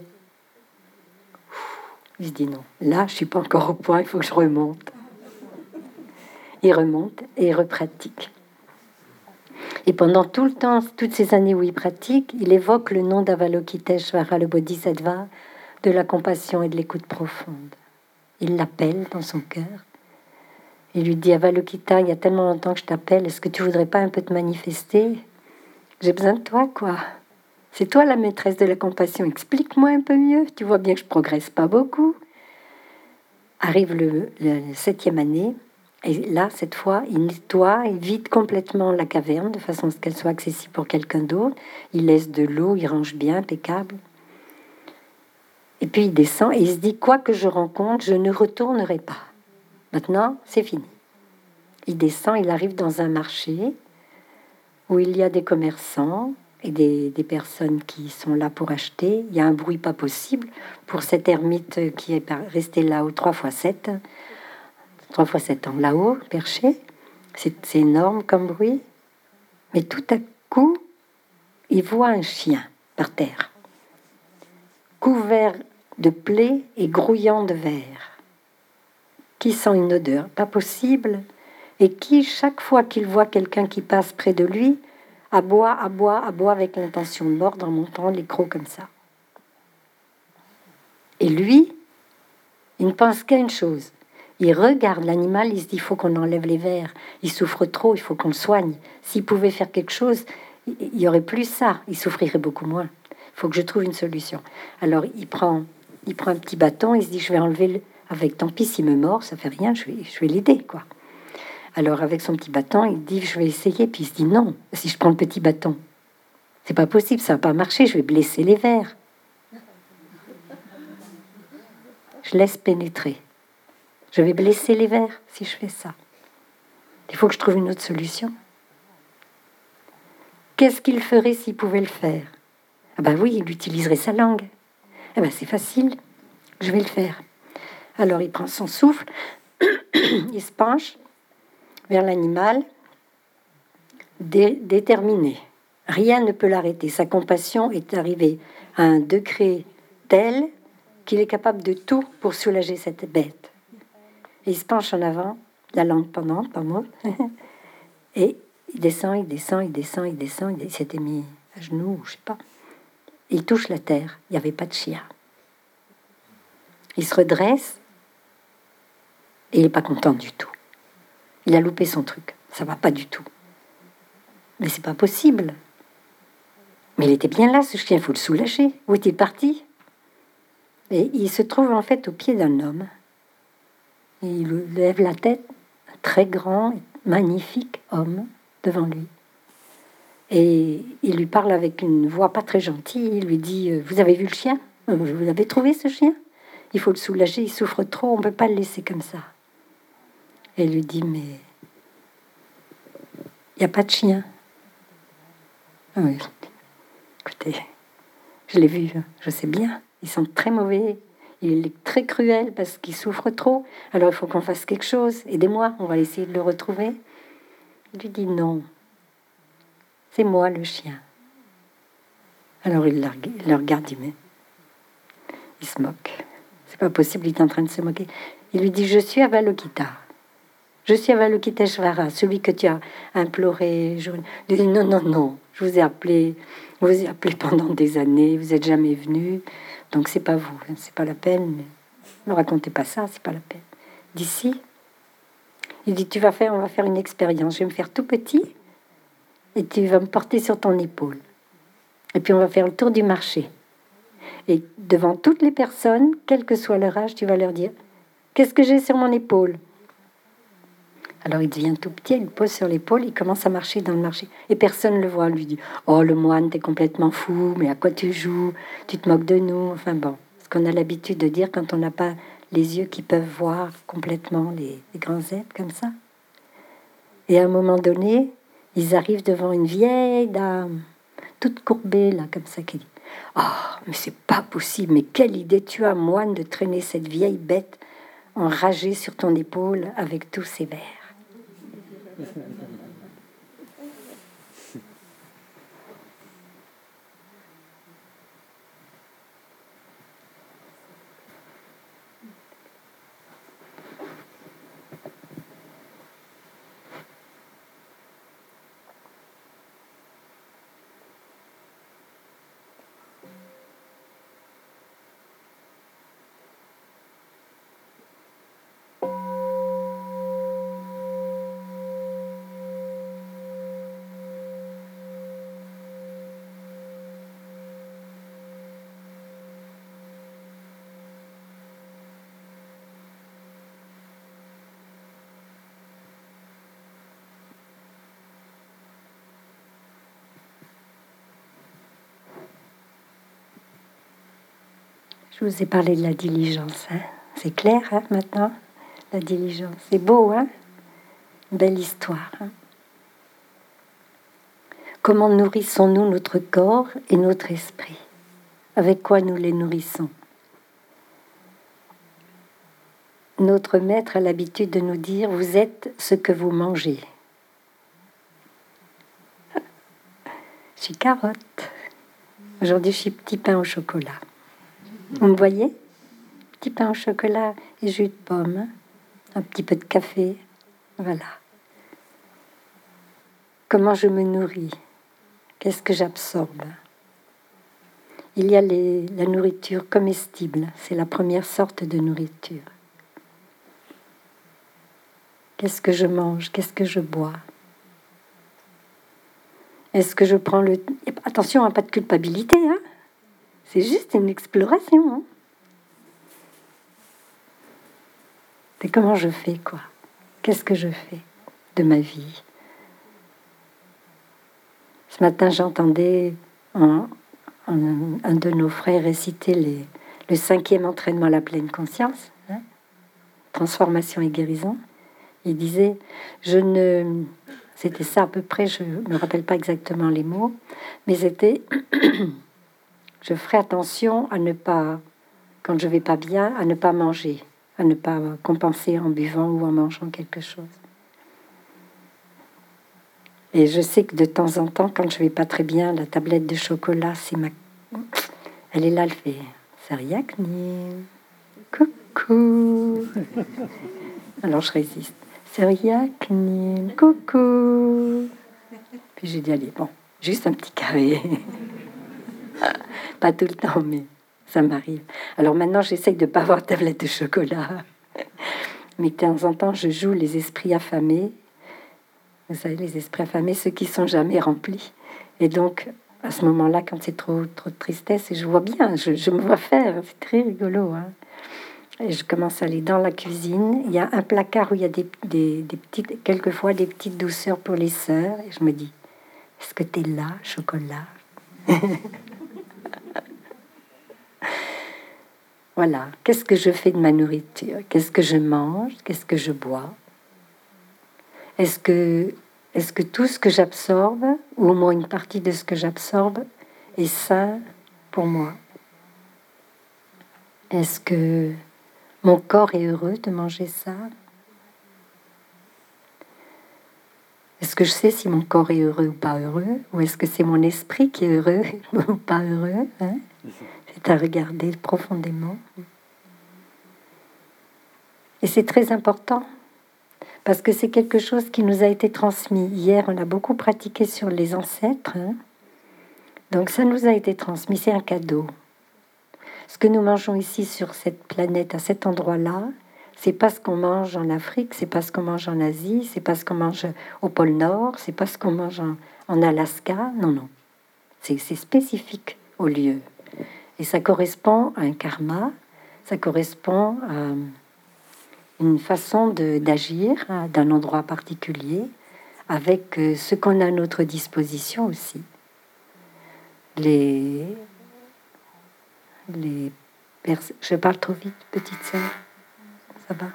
Il se dit non, là je suis pas encore au point, il faut que je remonte. Il remonte et il repratique. Et pendant tout le temps, toutes ces années où il pratique, il évoque le nom d'Avalokiteshvara, le Bodhisattva, de la compassion et de l'écoute profonde. Il l'appelle dans son cœur. Il lui dit, Avalokita, il y a tellement longtemps que je t'appelle, est-ce que tu voudrais pas un peu te manifester? J'ai besoin de toi, quoi. C'est toi la maîtresse de la compassion, explique-moi un peu mieux. Tu vois bien que je progresse pas beaucoup. Arrive la 7e année, et là, cette fois, il nettoie, il vide complètement la caverne, de façon à ce qu'elle soit accessible pour quelqu'un d'autre. Il laisse de l'eau, il range bien, impeccable. Et puis il descend et il se dit, quoi que je rencontre, je ne retournerai pas. Maintenant, c'est fini. Il descend, il arrive dans un marché où il y a des commerçants et des personnes qui sont là pour acheter. Il y a un bruit pas possible pour cet ermite qui est resté là-haut 3 fois 7 ans là-haut, perché. C'est énorme comme bruit. Mais tout à coup, il voit un chien par terre, couvert de plaies et grouillant de verre, qui sent une odeur pas possible, et qui, chaque fois qu'il voit quelqu'un qui passe près de lui, aboie avec l'intention de mordre en montant les crocs comme ça. Et lui, il ne pense qu'à une chose. Il regarde l'animal, il se dit, il faut qu'on enlève les vers. Il souffre trop, il faut qu'on le soigne. S'il pouvait faire quelque chose, il n'y aurait plus ça. Il souffrirait beaucoup moins. Il faut que je trouve une solution. Alors, il prend un petit bâton, il se dit, je vais enlever avec, tant pis s'il me mord, ça fait rien, je vais l'aider, quoi. Alors, avec son petit bâton, il dit, je vais essayer. Puis il se dit, non, si je prends le petit bâton, c'est pas possible, ça va pas marcher, je vais blesser les vers. Je laisse pénétrer. Je vais blesser les vers si je fais ça. Il faut que je trouve une autre solution. Qu'est-ce qu'il ferait s'il pouvait le faire? Ah ben oui, il utiliserait sa langue. Ah ben c'est facile, je vais le faire. Alors il prend son souffle, il se penche vers l'animal, déterminé. Rien ne peut l'arrêter. Sa compassion est arrivée à un degré tel qu'il est capable de tout pour soulager cette bête. Et il se penche en avant, la langue pendante, pas moi, et il descend, il s'était mis à genoux, je sais pas. Il touche la terre, il n'y avait pas de chien. Il se redresse, et il n'est pas content du tout. Il a loupé son truc, ça va pas du tout. Mais c'est pas possible. Mais il était bien là, ce chien, il faut le soulager. Où est-il parti? Et il se trouve en fait au pied d'un homme. Et il lève la tête, un très grand, magnifique homme devant lui. Et il lui parle avec une voix pas très gentille. Il lui dit, vous avez vu le chien? Vous avez trouvé ce chien? Il faut le soulager, il souffre trop, on ne peut pas le laisser comme ça. Et il lui dit, mais il n'y a pas de chien. Ah oui. Écoutez, je l'ai vu, je sais bien. Ils sont très mauvais. Il est très cruel parce qu'il souffre trop. Alors il faut qu'on fasse quelque chose. Aidez-moi, on va essayer de le retrouver. Je lui dis non. C'est moi le chien. Alors il le regarde, il se moque. C'est pas possible, il est en train de se moquer. Il lui dit, je suis Avalokita. Je suis Avalokiteshvara, celui que tu as imploré. Il dit, non, non, non, je vous ai appelé pendant des années, vous n'êtes jamais venu, donc c'est pas vous, c'est pas la peine. Mais ne racontez pas ça, c'est pas la peine. D'ici, il dit, on va faire une expérience. Je vais me faire tout petit et tu vas me porter sur ton épaule. Et puis on va faire le tour du marché. Et devant toutes les personnes, quel que soit leur âge, tu vas leur dire, qu'est-ce que j'ai sur mon épaule? Alors il devient tout petit, il le pose sur l'épaule, il commence à marcher dans le marché. Et personne ne le voit, lui dit, oh le moine, t'es complètement fou, mais à quoi tu joues? Tu te moques de nous. Enfin bon, ce qu'on a l'habitude de dire quand on n'a pas les yeux qui peuvent voir complètement les grands êtres comme ça. Et à un moment donné, ils arrivent devant une vieille dame, toute courbée là, comme ça, qui dit, oh, mais c'est pas possible, mais quelle idée tu as, moine, de traîner cette vieille bête enragée sur ton épaule avec tous ses vers. Je vous ai parlé de la diligence. Hein. C'est clair hein, maintenant, la diligence. C'est beau, hein? Belle histoire. Hein. Comment nourrissons-nous notre corps et notre esprit? Avec quoi nous les nourrissons? Notre maître a l'habitude de nous dire, vous êtes ce que vous mangez. Je suis carotte. Aujourd'hui, je suis petit pain au chocolat. Vous me voyez? Petit pain au chocolat et jus de pomme, hein? Un petit peu de café, voilà. Comment je me nourris? Qu'est-ce que j'absorbe? Il y a la nourriture comestible, c'est la première sorte de nourriture. Qu'est-ce que je mange? Qu'est-ce que je bois? Est-ce que je prends le... Attention, hein, pas de culpabilité, hein? C'est juste une exploration. Hein? C'est comment je fais, quoi. Qu'est-ce que je fais de ma vie? Ce matin, j'entendais un de nos frères réciter le 5e entraînement à la pleine conscience, hein? Transformation et guérison. Il disait, c'était ça à peu près, je ne me rappelle pas exactement les mots, mais c'était, je ferai attention à ne pas, quand je vais pas bien, à ne pas manger, à ne pas compenser en buvant ou en mangeant quelque chose. Et je sais que de temps en temps, quand je vais pas très bien, la tablette de chocolat, elle est là, elle fait Seriakni, coucou. Alors je résiste. Seriakni, coucou. Puis j'ai dit, allez, bon, juste un petit carré. Pas tout le temps, mais ça m'arrive. Alors maintenant, j'essaye de ne pas avoir de tablette de chocolat. Mais de temps en temps, je joue les esprits affamés. Vous savez, les esprits affamés, ceux qui sont jamais remplis. Et donc, à ce moment-là, quand c'est trop de tristesse, et je vois bien, je me vois faire, c'est très rigolo. Hein. Et je commence à aller dans la cuisine. Il y a un placard où il y a des petites, quelquefois des petites douceurs pour les sœurs. Et je me dis, est-ce que tu es là, chocolat? Voilà. Qu'est-ce que je fais de ma nourriture? Qu'est-ce que je mange? Qu'est-ce que je bois? Est-ce est-ce que tout ce que j'absorbe, ou au moins une partie de ce que j'absorbe, est sain pour moi? Est-ce que mon corps est heureux de manger ça? Est-ce que je sais si mon corps est heureux ou pas heureux? Ou est-ce que c'est mon esprit qui est heureux ou pas heureux, hein? C'est à regarder profondément. Et c'est très important, parce que c'est quelque chose qui nous a été transmis. Hier, on a beaucoup pratiqué sur les ancêtres, hein? Donc ça nous a été transmis, c'est un cadeau. Ce que nous mangeons ici sur cette planète, à cet endroit-là, c'est pas ce qu'on mange en Afrique, c'est pas ce qu'on mange en Asie, c'est pas ce qu'on mange au pôle Nord, c'est pas ce qu'on mange en Alaska. Non, non. C'est spécifique au lieu. Et ça correspond à un karma, ça correspond à une façon d'agir d'un endroit particulier, avec ce qu'on a à notre disposition aussi. Je parle trop vite, petite sœur. Ça va?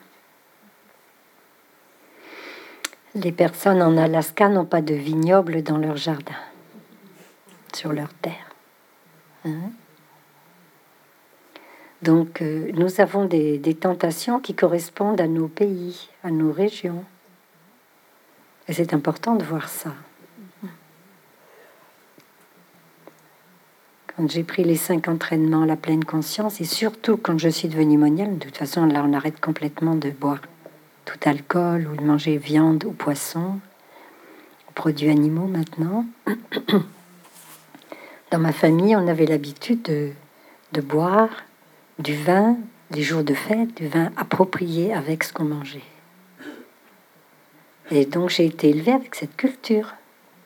Les personnes en Alaska n'ont pas de vignoble dans leur jardin, sur leur terre. Hein? Donc, nous avons des tentations qui correspondent à nos pays, à nos régions. Et c'est important de voir ça. Quand j'ai pris les 5 entraînements, la pleine conscience, et surtout quand je suis devenue moniale, de toute façon, là, on arrête complètement de boire tout alcool ou de manger viande ou poisson, produits animaux maintenant. Dans ma famille, on avait l'habitude de boire du vin, les jours de fête, du vin approprié avec ce qu'on mangeait. Et donc j'ai été élevée avec cette culture.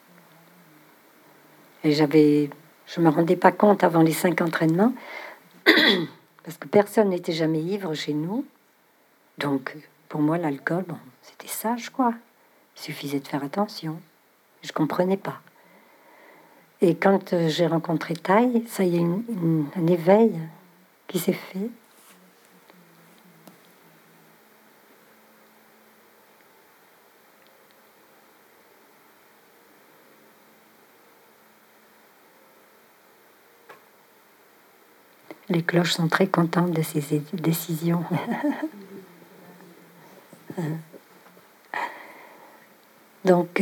Et je me rendais pas compte avant les 5 entraînements, parce que personne n'était jamais ivre chez nous. Donc pour moi, l'alcool, bon, c'était sage, quoi. Il suffisait de faire attention. Je comprenais pas. Et quand j'ai rencontré Thaï, ça y est, un éveil qui s'est fait. Les cloches sont très contentes de ces décisions. Donc,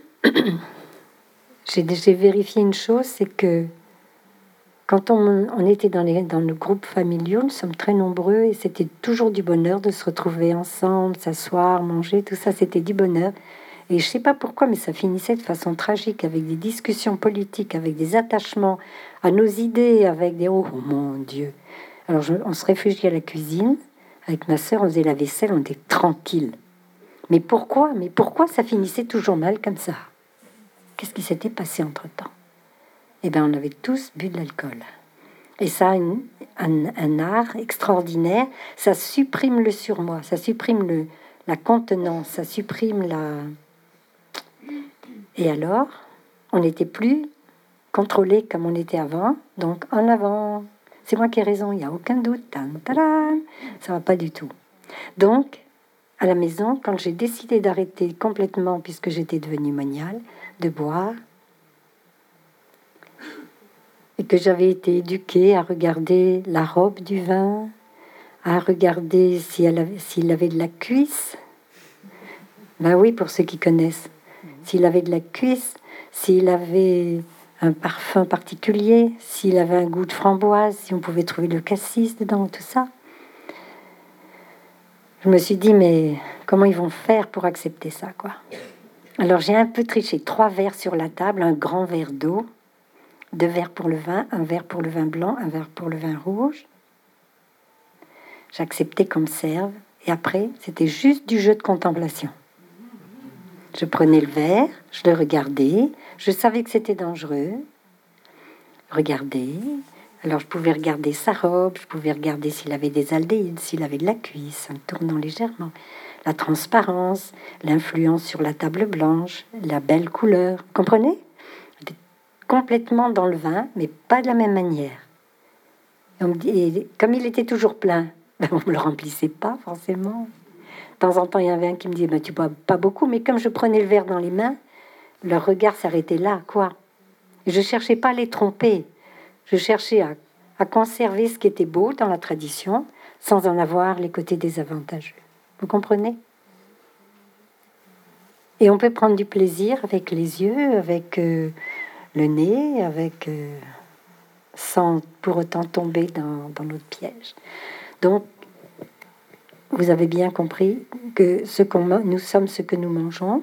j'ai vérifié une chose, c'est que quand on était dans le groupe familial, nous sommes très nombreux et c'était toujours du bonheur de se retrouver ensemble, s'asseoir, manger, tout ça, c'était du bonheur. Et je ne sais pas pourquoi, mais ça finissait de façon tragique, avec des discussions politiques, avec des attachements à nos idées, avec des... Oh mon Dieu! Alors on se réfugiait à la cuisine, avec ma sœur, on faisait la vaisselle, on était tranquille. Mais pourquoi ça finissait toujours mal comme ça? Qu'est-ce qui s'était passé entre-temps? Eh bien, on avait tous bu de l'alcool. Et ça a un art extraordinaire. Ça supprime le surmoi, ça supprime la contenance, ça supprime la... Et alors, on n'était plus contrôlé comme on était avant. Donc, en avant, c'est moi qui ai raison, il n'y a aucun doute. Ça va pas du tout. Donc, à la maison, quand j'ai décidé d'arrêter complètement, puisque j'étais devenue moniale, de boire, et que j'avais été éduquée à regarder la robe du vin, à regarder s'il avait de la cuisse. Ben oui, pour ceux qui connaissent. S'il avait de la cuisse, s'il avait un parfum particulier, s'il avait un goût de framboise, si on pouvait trouver le cassis dedans, tout ça. Je me suis dit, mais comment ils vont faire pour accepter ça, quoi? Alors j'ai un peu triché. 3 verres sur la table, un grand verre d'eau, 2 verres pour le vin, un verre pour le vin blanc, un verre pour le vin rouge. J'acceptais comme serve. Et après, c'était juste du jeu de contemplation. Je prenais le verre, je le regardais, je savais que c'était dangereux. Regarder. Alors je pouvais regarder sa robe, je pouvais regarder s'il avait des aldéhydes, s'il avait de la cuisse, en tournant légèrement. La transparence, l'influence sur la table blanche, la belle couleur. Vous comprenez? J'étais complètement dans le vin, mais pas de la même manière. Et comme il était toujours plein, on ne me le remplissait pas forcément. De temps en temps, il y avait un qui me disait, tu bois pas beaucoup, mais comme je prenais le verre dans les mains, Leur regard s'arrêtait là, quoi. Je cherchais pas à les tromper. Je cherchais à conserver ce qui était beau dans la tradition sans en avoir les côtés désavantageux. Vous comprenez? Et on peut prendre du plaisir avec les yeux, avec le nez, sans pour autant tomber dans notre piège. Donc, vous avez bien compris que nous sommes ce que nous mangeons.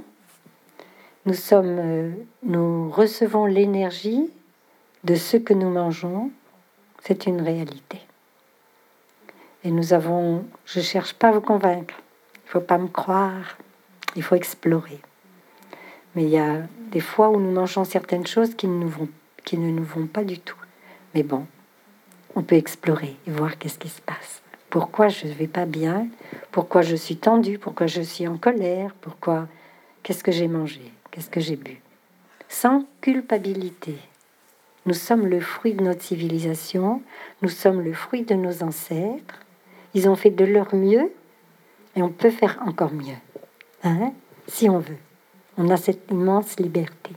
Nous recevons l'énergie de ce que nous mangeons. C'est une réalité. Et je cherche pas à vous convaincre. Il faut pas me croire. Il faut explorer. Mais il y a des fois où nous mangeons certaines choses qui ne nous vont pas du tout. Mais bon, on peut explorer et voir qu'est-ce qui se passe. Pourquoi je ne vais pas bien? Pourquoi je suis tendue? Pourquoi je suis en colère? Qu'est-ce que j'ai mangé? Qu'est-ce que j'ai bu? Sans culpabilité. Nous sommes le fruit de notre civilisation. Nous sommes le fruit de nos ancêtres. Ils ont fait de leur mieux et on peut faire encore mieux. Hein? Si on veut. On a cette immense liberté.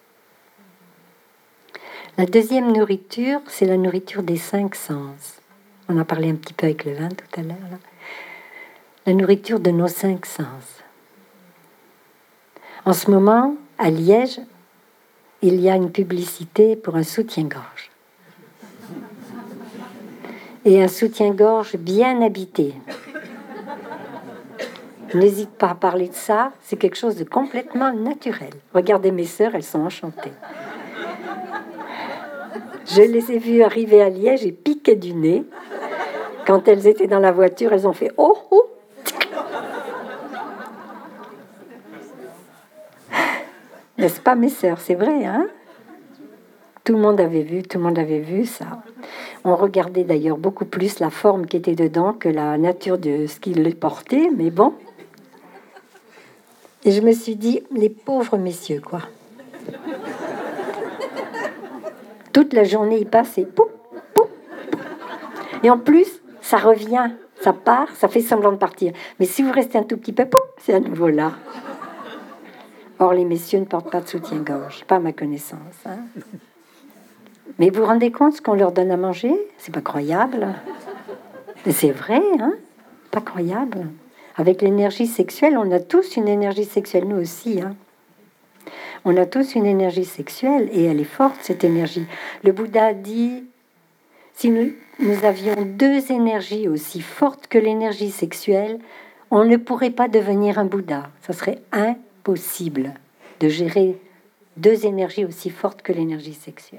La deuxième nourriture, c'est la nourriture des 5 sens. On a parlé un petit peu avec le vin tout à l'heure. Là. La nourriture de nos 5 sens. En ce moment, à Liège, il y a une publicité pour un soutien-gorge. Et un soutien-gorge bien habité. N'hésite pas à parler de ça, c'est quelque chose de complètement naturel. Regardez mes sœurs, elles sont enchantées. Je les ai vues arriver à Liège et piquer du nez. Quand elles étaient dans la voiture, elles ont fait « Oh, oh !» N'est-ce pas, mes sœurs? C'est vrai, hein? Tout le monde avait vu ça. On regardait d'ailleurs beaucoup plus la forme qui était dedans que la nature de ce qu'ils les portaient, mais bon. Et je me suis dit, les pauvres messieurs, quoi. Toute la journée, ils passent et pouf, pouf, pouf. Et en plus, ça revient, ça part, ça fait semblant de partir. Mais si vous restez un tout petit peu, pouf, c'est à nouveau là. Or, les messieurs ne portent pas de soutien-gorge, pas à ma connaissance. Hein. Mais vous vous rendez compte ce qu'on leur donne à manger? C'est pas croyable. Mais c'est vrai, hein? Pas croyable. Avec l'énergie sexuelle, on a tous une énergie sexuelle, nous aussi. Hein. On a tous une énergie sexuelle et elle est forte, cette énergie. Le Bouddha dit, si nous avions 2 énergies aussi fortes que l'énergie sexuelle, on ne pourrait pas devenir un Bouddha. Ça serait impossible de gérer 2 énergies aussi fortes que l'énergie sexuelle.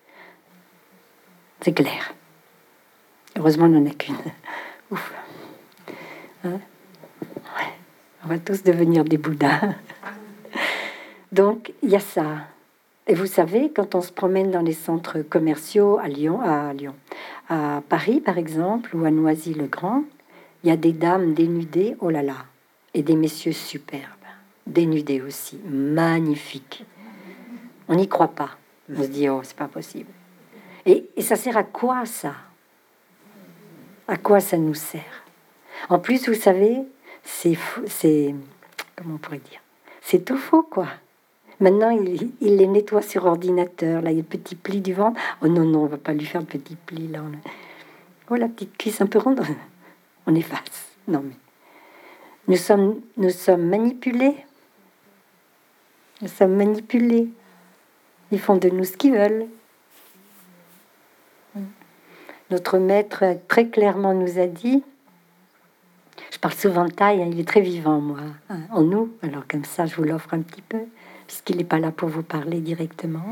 C'est clair. Heureusement, on n'en a qu'une. Ouf. Hein? Ouais. On va tous devenir des Bouddhas. Donc, il y a ça. Et vous savez, quand on se promène dans les centres commerciaux à Paris, par exemple, ou à Noisy-le-Grand, il y a des dames dénudées, oh là là, et des messieurs superbes, dénudés aussi, magnifiques. On n'y croit pas. On se dit, oh, c'est pas possible. Et ça sert à quoi, ça? À quoi ça nous sert? En plus, vous savez, c'est comment on pourrait dire? C'est tout faux, quoi. Maintenant, il les nettoie sur ordinateur. Là, il y a le petit pli du ventre. Oh non, non, on va pas lui faire le petit pli, là. Oh, la petite cuisse un peu ronde. On efface. Non, mais... Nous sommes manipulés. Nous sommes manipulés. Ils font de nous ce qu'ils veulent. Notre maître très clairement nous a dit, je parle souvent de taille, hein, il est très vivant, moi, hein, en nous, alors comme ça je vous l'offre un petit peu, puisqu'il n'est pas là pour vous parler directement.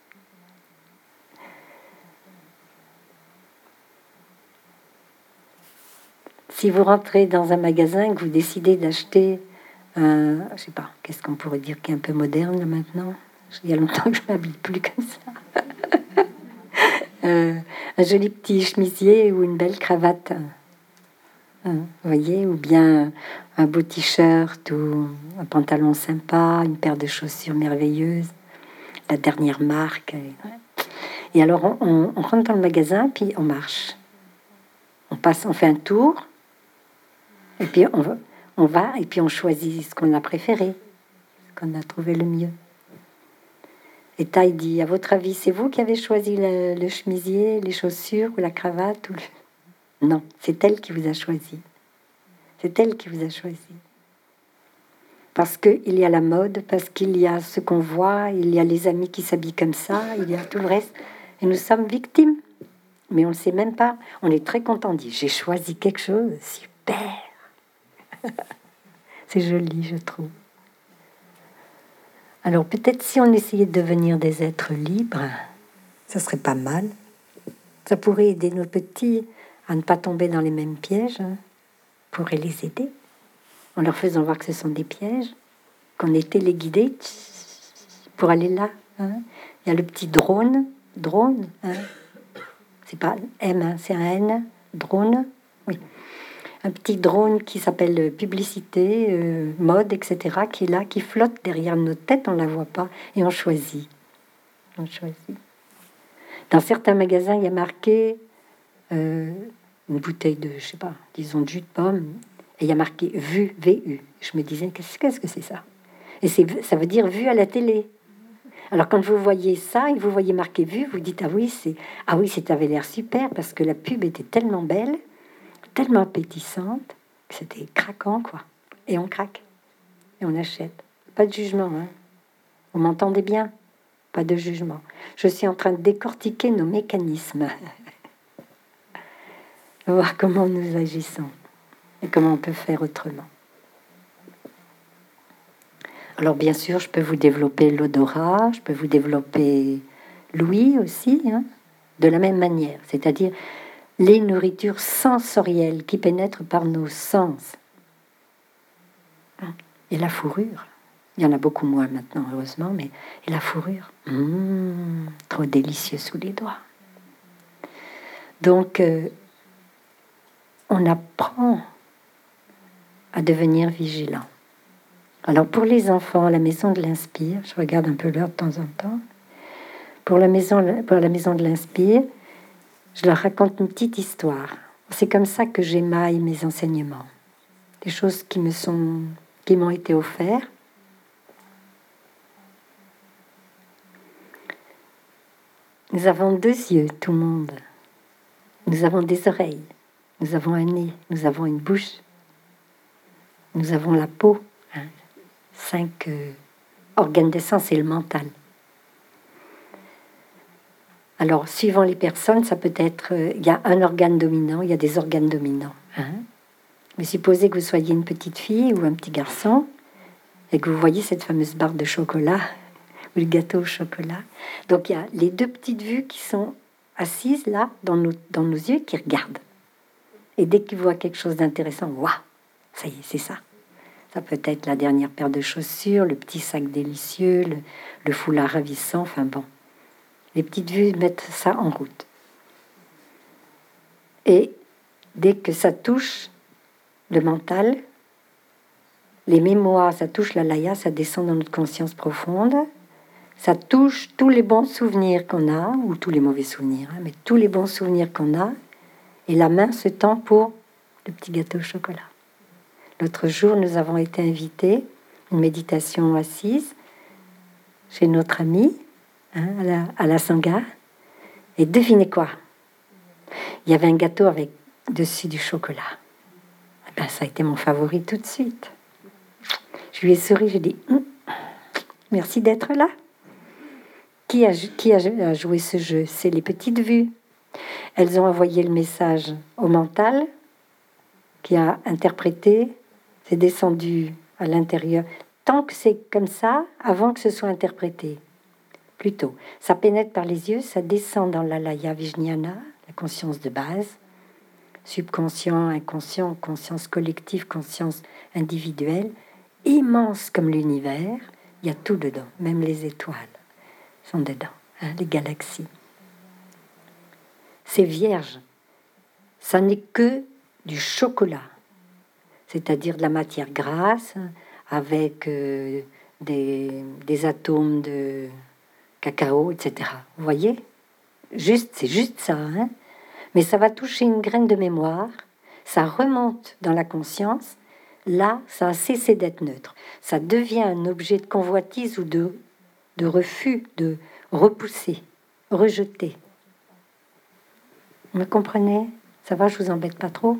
Si vous rentrez dans un magasin, que vous décidez d'acheter je sais pas, qu'est-ce qu'on pourrait dire qui est un peu moderne là, maintenant, il y a longtemps que je m'habille plus comme ça. Un joli petit chemisier ou une belle cravate, vous voyez, ou bien un beau t-shirt ou un pantalon sympa, une paire de chaussures merveilleuses, la dernière marque. Et alors on rentre dans le magasin, puis on marche, on fait un tour, et puis on va et puis on choisit ce qu'on a préféré, ce qu'on a trouvé le mieux. Et Taï dit, à votre avis, c'est vous qui avez choisi le chemisier, les chaussures ou la cravate ou Non, c'est elle qui vous a choisi. C'est elle qui vous a choisi. Parce qu'il y a la mode, parce qu'il y a ce qu'on voit, il y a les amis qui s'habillent comme ça, il y a tout le reste. Et nous sommes victimes. Mais on ne le sait même pas. On est très content. On dit, j'ai choisi quelque chose. Super. C'est joli, je trouve. Alors peut-être si on essayait de devenir des êtres libres, ça serait pas mal. Ça pourrait aider nos petits à ne pas tomber dans les mêmes pièges. Pourrait les aider en leur faisant voir que ce sont des pièges, qu'on est téléguidés pour aller là. Il y a le petit drone. C'est pas M, c'est un N. Drone. Oui. Un petit drone qui s'appelle publicité, mode, etc., qui est là, qui flotte derrière nos têtes, on ne la voit pas, et on choisit. On choisit. Dans certains magasins, il y a marqué une bouteille de, je sais pas, disons de jus de pomme, et il y a marqué vu, VU. Je me disais, qu'est-ce que c'est ça? Et ça veut dire vu à la télé. Alors quand vous voyez ça, et vous voyez marqué vu, vous dites, ah oui, ça avait l'air super, parce que la pub était tellement belle, tellement appétissante, que c'était craquant, quoi. Et on craque. Et on achète. Pas de jugement, hein. Vous m'entendez bien? Pas de jugement. Je suis en train de décortiquer nos mécanismes. Voir comment nous agissons. Et comment on peut faire autrement. Alors bien sûr, je peux vous développer l'odorat, je peux vous développer l'ouïe aussi, hein, de la même manière. C'est-à-dire les nourritures sensorielles qui pénètrent par nos sens. Et la fourrure. Il y en a beaucoup moins maintenant, heureusement, mais et la fourrure. Trop délicieux sous les doigts. Donc, on apprend à devenir vigilant. Alors, pour les enfants, la maison de l'Inspire, je regarde un peu l'heure de temps en temps, pour la maison de l'Inspire, je leur raconte une petite histoire. C'est comme ça que j'émaille mes enseignements. Des choses qui m'ont été offertes. Nous avons 2 yeux, tout le monde. Nous avons des oreilles. Nous avons un nez. Nous avons une bouche. Nous avons la peau. 5 organes de sens et le mental. Alors, suivant les personnes, ça peut être... il y a un organe dominant, il y a des organes dominants. Mais supposez que vous soyez une petite fille ou un petit garçon et que vous voyez cette fameuse barre de chocolat ou le gâteau au chocolat. Donc, il y a les 2 petites vues qui sont assises là, dans nos yeux, qui regardent. Et dès qu'ils voient quelque chose d'intéressant, waouh, ça y est, c'est ça. Ça peut être la dernière paire de chaussures, le petit sac délicieux, le foulard ravissant, enfin bon. Les petites vues mettent ça en route. Et dès que ça touche le mental, les mémoires, ça touche la laya, ça descend dans notre conscience profonde, ça touche tous les bons souvenirs qu'on a, ou tous les mauvais souvenirs, mais tous les bons souvenirs qu'on a, et la main se tend pour le petit gâteau au chocolat. L'autre jour, nous avons été invités, une méditation assise, chez notre ami, à la Sangha, et devinez quoi? Il y avait un gâteau avec dessus du chocolat. Ça a été mon favori tout de suite. Je lui ai souri, j'ai dit merci d'être là. Qui a joué ce jeu? C'est les petites vues. Elles ont envoyé le message au mental qui a interprété, c'est descendu à l'intérieur. Tant que c'est comme ça, avant que ce soit interprété. Plutôt, ça pénètre par les yeux, ça descend dans la laya vijnana, la conscience de base, subconscient, inconscient, conscience collective, conscience individuelle, immense comme l'univers. Il y a tout dedans, même les étoiles sont dedans, les galaxies. C'est vierge, ça n'est que du chocolat, c'est-à-dire de la matière grasse avec des atomes de cacao, etc. Vous voyez? C'est juste ça, hein? Mais ça va toucher une graine de mémoire, ça remonte dans la conscience, là, ça a cessé d'être neutre. Ça devient un objet de convoitise ou de de refus, de repousser, rejeter. Vous me comprenez? Ça va, je vous embête pas trop?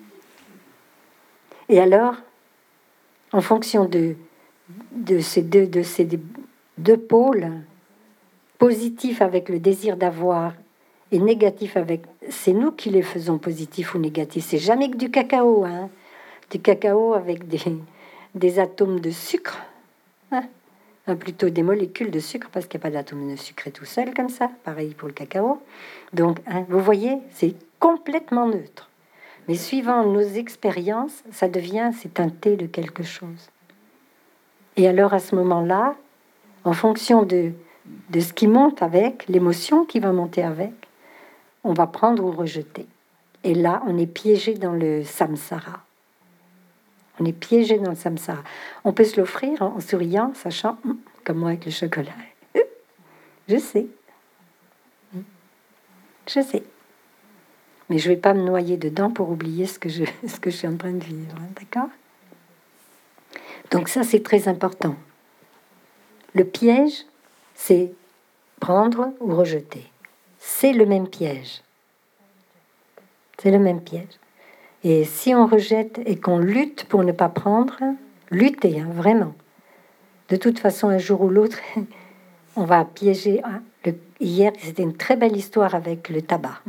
Et alors, en fonction de ces deux pôles, positif avec le désir d'avoir et négatif avec... C'est nous qui les faisons positifs ou négatifs. C'est jamais que du cacao, hein. Du cacao avec des atomes de sucre, hein. Plutôt des molécules de sucre, parce qu'il n'y a pas d'atomes de sucre tout seul comme ça. Pareil pour le cacao. Donc, hein, vous voyez, c'est complètement neutre. Mais suivant nos expériences, ça devient, c'est teinté de quelque chose. Et alors, à ce moment-là, en fonction de ce qui monte avec, l'émotion qui va monter avec, on va prendre ou rejeter. Et là, on est piégé dans le samsara. On est piégé dans le samsara. On peut se l'offrir en souriant, sachant, comme moi avec le chocolat. Je sais. Je sais. Mais je ne vais pas me noyer dedans pour oublier ce que je suis en train de vivre. Hein, d'accord? Donc ça, c'est très important. Le piège, c'est prendre ou rejeter. C'est le même piège. C'est le même piège. Et si on rejette et qu'on lutte pour ne pas prendre, lutter, hein, vraiment. De toute façon, un jour ou l'autre, on va piéger. Hein. Hier, c'était une très belle histoire avec le tabac.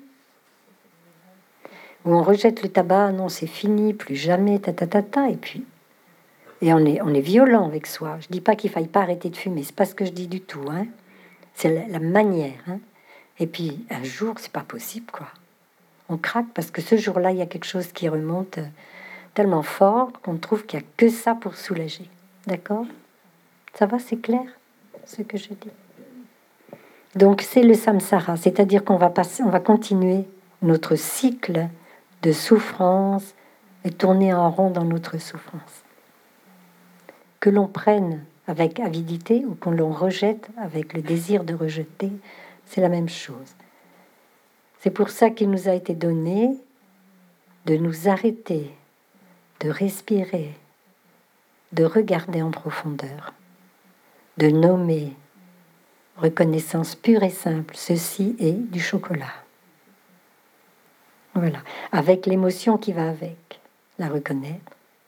Où on rejette le tabac, non, c'est fini, plus jamais, et puis... Et on est violent avec soi. Je dis pas qu'il faille pas arrêter de fumer, c'est pas ce que je dis du tout. Hein. C'est la manière. Hein. Et puis, un jour, c'est pas possible, quoi. On craque parce que ce jour-là, il y a quelque chose qui remonte tellement fort qu'on trouve qu'il n'y a que ça pour soulager. D'accord? Ça va, c'est clair, ce que je dis? Donc, c'est le samsara, c'est-à-dire qu'on va continuer notre cycle de souffrance et tourner en rond dans notre souffrance. Que l'on prenne avec avidité ou qu'on l'on rejette avec le désir de rejeter, c'est la même chose. C'est pour ça qu'il nous a été donné de nous arrêter, de respirer, de regarder en profondeur, de nommer reconnaissance pure et simple, ceci est du chocolat. Voilà, avec l'émotion qui va avec, la reconnaître,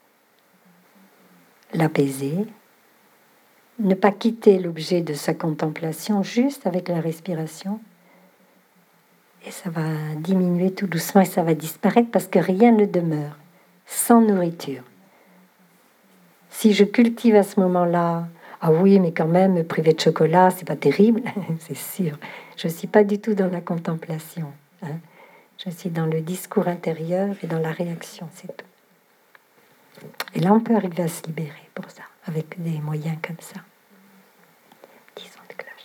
l'apaiser, ne pas quitter l'objet de sa contemplation juste avec la respiration. Et ça va diminuer tout doucement et ça va disparaître parce que rien ne demeure sans nourriture. Si je cultive à ce moment-là, ah oui, mais quand même, me priver de chocolat, c'est pas terrible, c'est sûr. Je suis pas du tout dans la contemplation. Hein. Je suis dans le discours intérieur et dans la réaction, c'est tout. Et là, on peut arriver à se libérer pour ça, avec des moyens comme ça. Disons de cloche.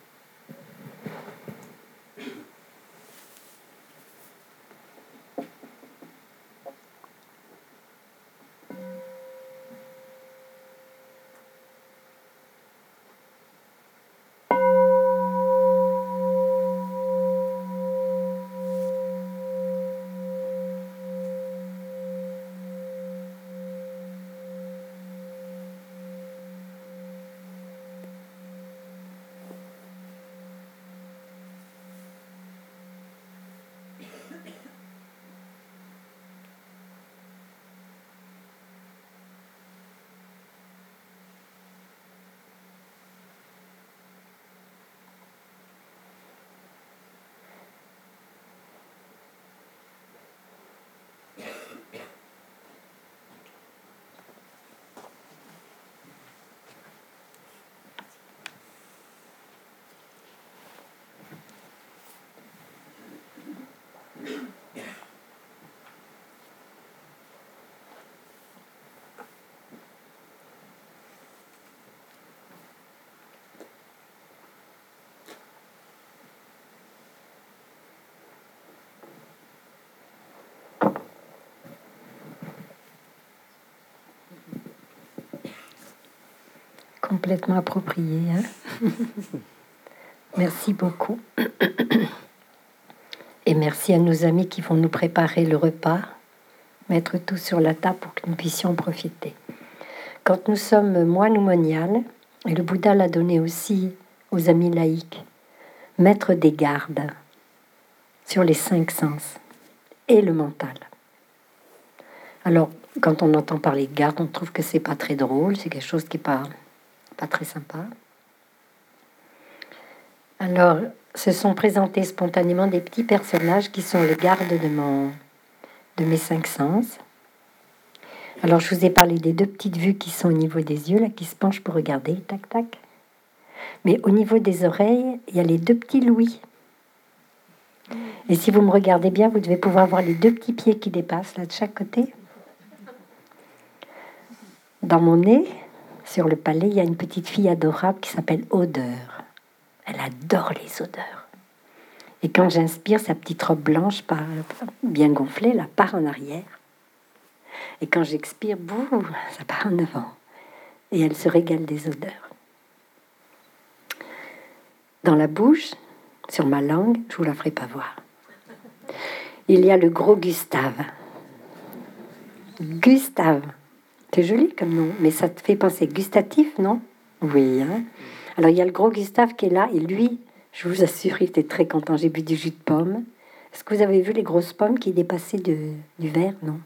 Complètement approprié. Hein. Merci beaucoup. Et merci à nos amis qui vont nous préparer le repas, mettre tout sur la table pour que nous puissions profiter. Quand nous sommes moines ou moniales, Et le Bouddha l'a donné aussi aux amis laïcs. Mettre des gardes sur les 5 sens et le mental. Alors, quand on entend parler de garde, on trouve que c'est pas très drôle, c'est quelque chose qui est pas très sympa. Alors, se sont présentés spontanément des petits personnages qui sont les gardes de mes 5 sens. Alors, je vous ai parlé des 2 petites vues qui sont au niveau des yeux, là, qui se penchent pour regarder, tac, tac. Mais au niveau des oreilles, il y a les 2 petits louis. Et si vous me regardez bien, vous devez pouvoir voir les 2 petits pieds qui dépassent, là, de chaque côté. Dans mon nez, sur le palais, il y a une petite fille adorable qui s'appelle Odeur. Elle adore les odeurs. Et quand j'inspire, sa petite robe blanche bien gonflée, là, part en arrière. Et quand j'expire, bouh, ça part en avant. Et elle se régale des odeurs. Dans la bouche, sur ma langue, je vous la ferai pas voir. Il y a le gros Gustave. Gustave. C'est joli comme nom, mais ça te fait penser gustatif, non? Oui, hein? Alors, il y a le gros Gustave qui est là, et lui, je vous assure, il était très content. J'ai bu du jus de pomme. Est-ce que vous avez vu les grosses pommes qui dépassaient du verre? Non.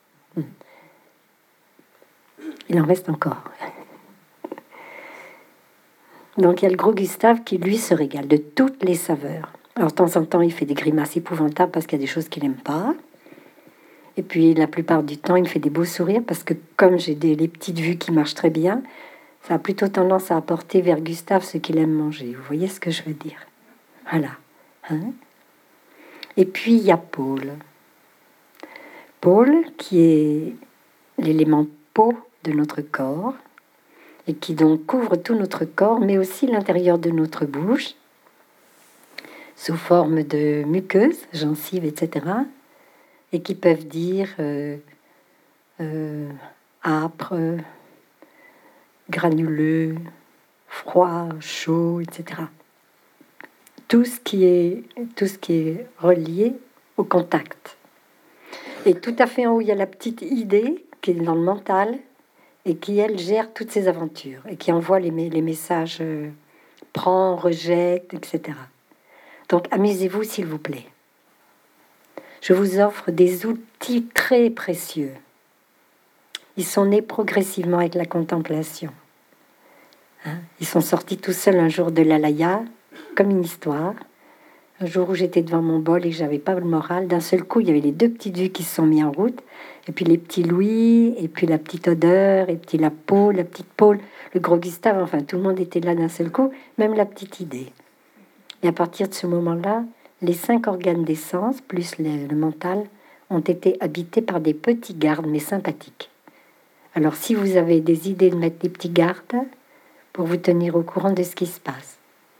Il en reste encore. Donc, il y a le gros Gustave qui, lui, se régale de toutes les saveurs. Alors, de temps en temps, il fait des grimaces épouvantables parce qu'il y a des choses qu'il n'aime pas. Et puis, la plupart du temps, il me fait des beaux sourires parce que, comme j'ai les petites vues qui marchent très bien, ça a plutôt tendance à apporter vers Gustave ce qu'il aime manger. Vous voyez ce que je veux dire? Voilà. Hein? Et puis, il y a Paul. Paul, qui est l'élément peau de notre corps et qui donc couvre tout notre corps, mais aussi l'intérieur de notre bouche, sous forme de muqueuses, gencives, etc., et qui peuvent dire âpre, granuleux, froid, chaud, etc. Tout ce qui est relié au contact. Et tout à fait en haut, il y a la petite idée qui est dans le mental et qui, elle, gère toutes ces aventures et qui envoie les messages prend, rejette, etc. Donc, amusez-vous, s'il vous plaît. Je vous offre des outils très précieux. Ils sont nés progressivement avec la contemplation. Hein? Ils sont sortis tout seuls un jour de l'Alaya, comme une histoire. Un jour où j'étais devant mon bol et que j'avais pas le moral, d'un seul coup, il y avait les 2 petites vues qui se sont mis en route, et puis les petits Louis, et puis la petite Odeur, et puis la petite Paul, le gros Gustave, enfin, tout le monde était là d'un seul coup, même la petite idée. Et à partir de ce moment-là, les 5 organes des sens, plus le mental, ont été habités par des petits gardes, mais sympathiques. Alors, si vous avez des idées de mettre des petits gardes, pour vous tenir au courant de ce qui se passe.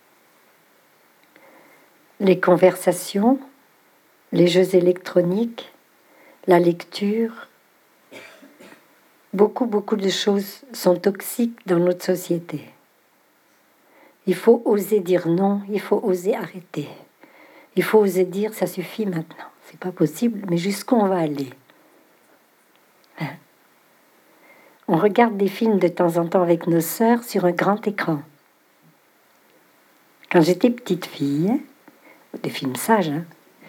Les conversations, les jeux électroniques, la lecture, beaucoup de choses sont toxiques dans notre société. Il faut oser dire non, il faut oser arrêter. Il faut oser dire ça suffit maintenant. C'est pas possible, mais jusqu'où on va aller? Hein? On regarde des films de temps en temps avec nos sœurs sur un grand écran. Quand j'étais petite fille, des films sages, hein?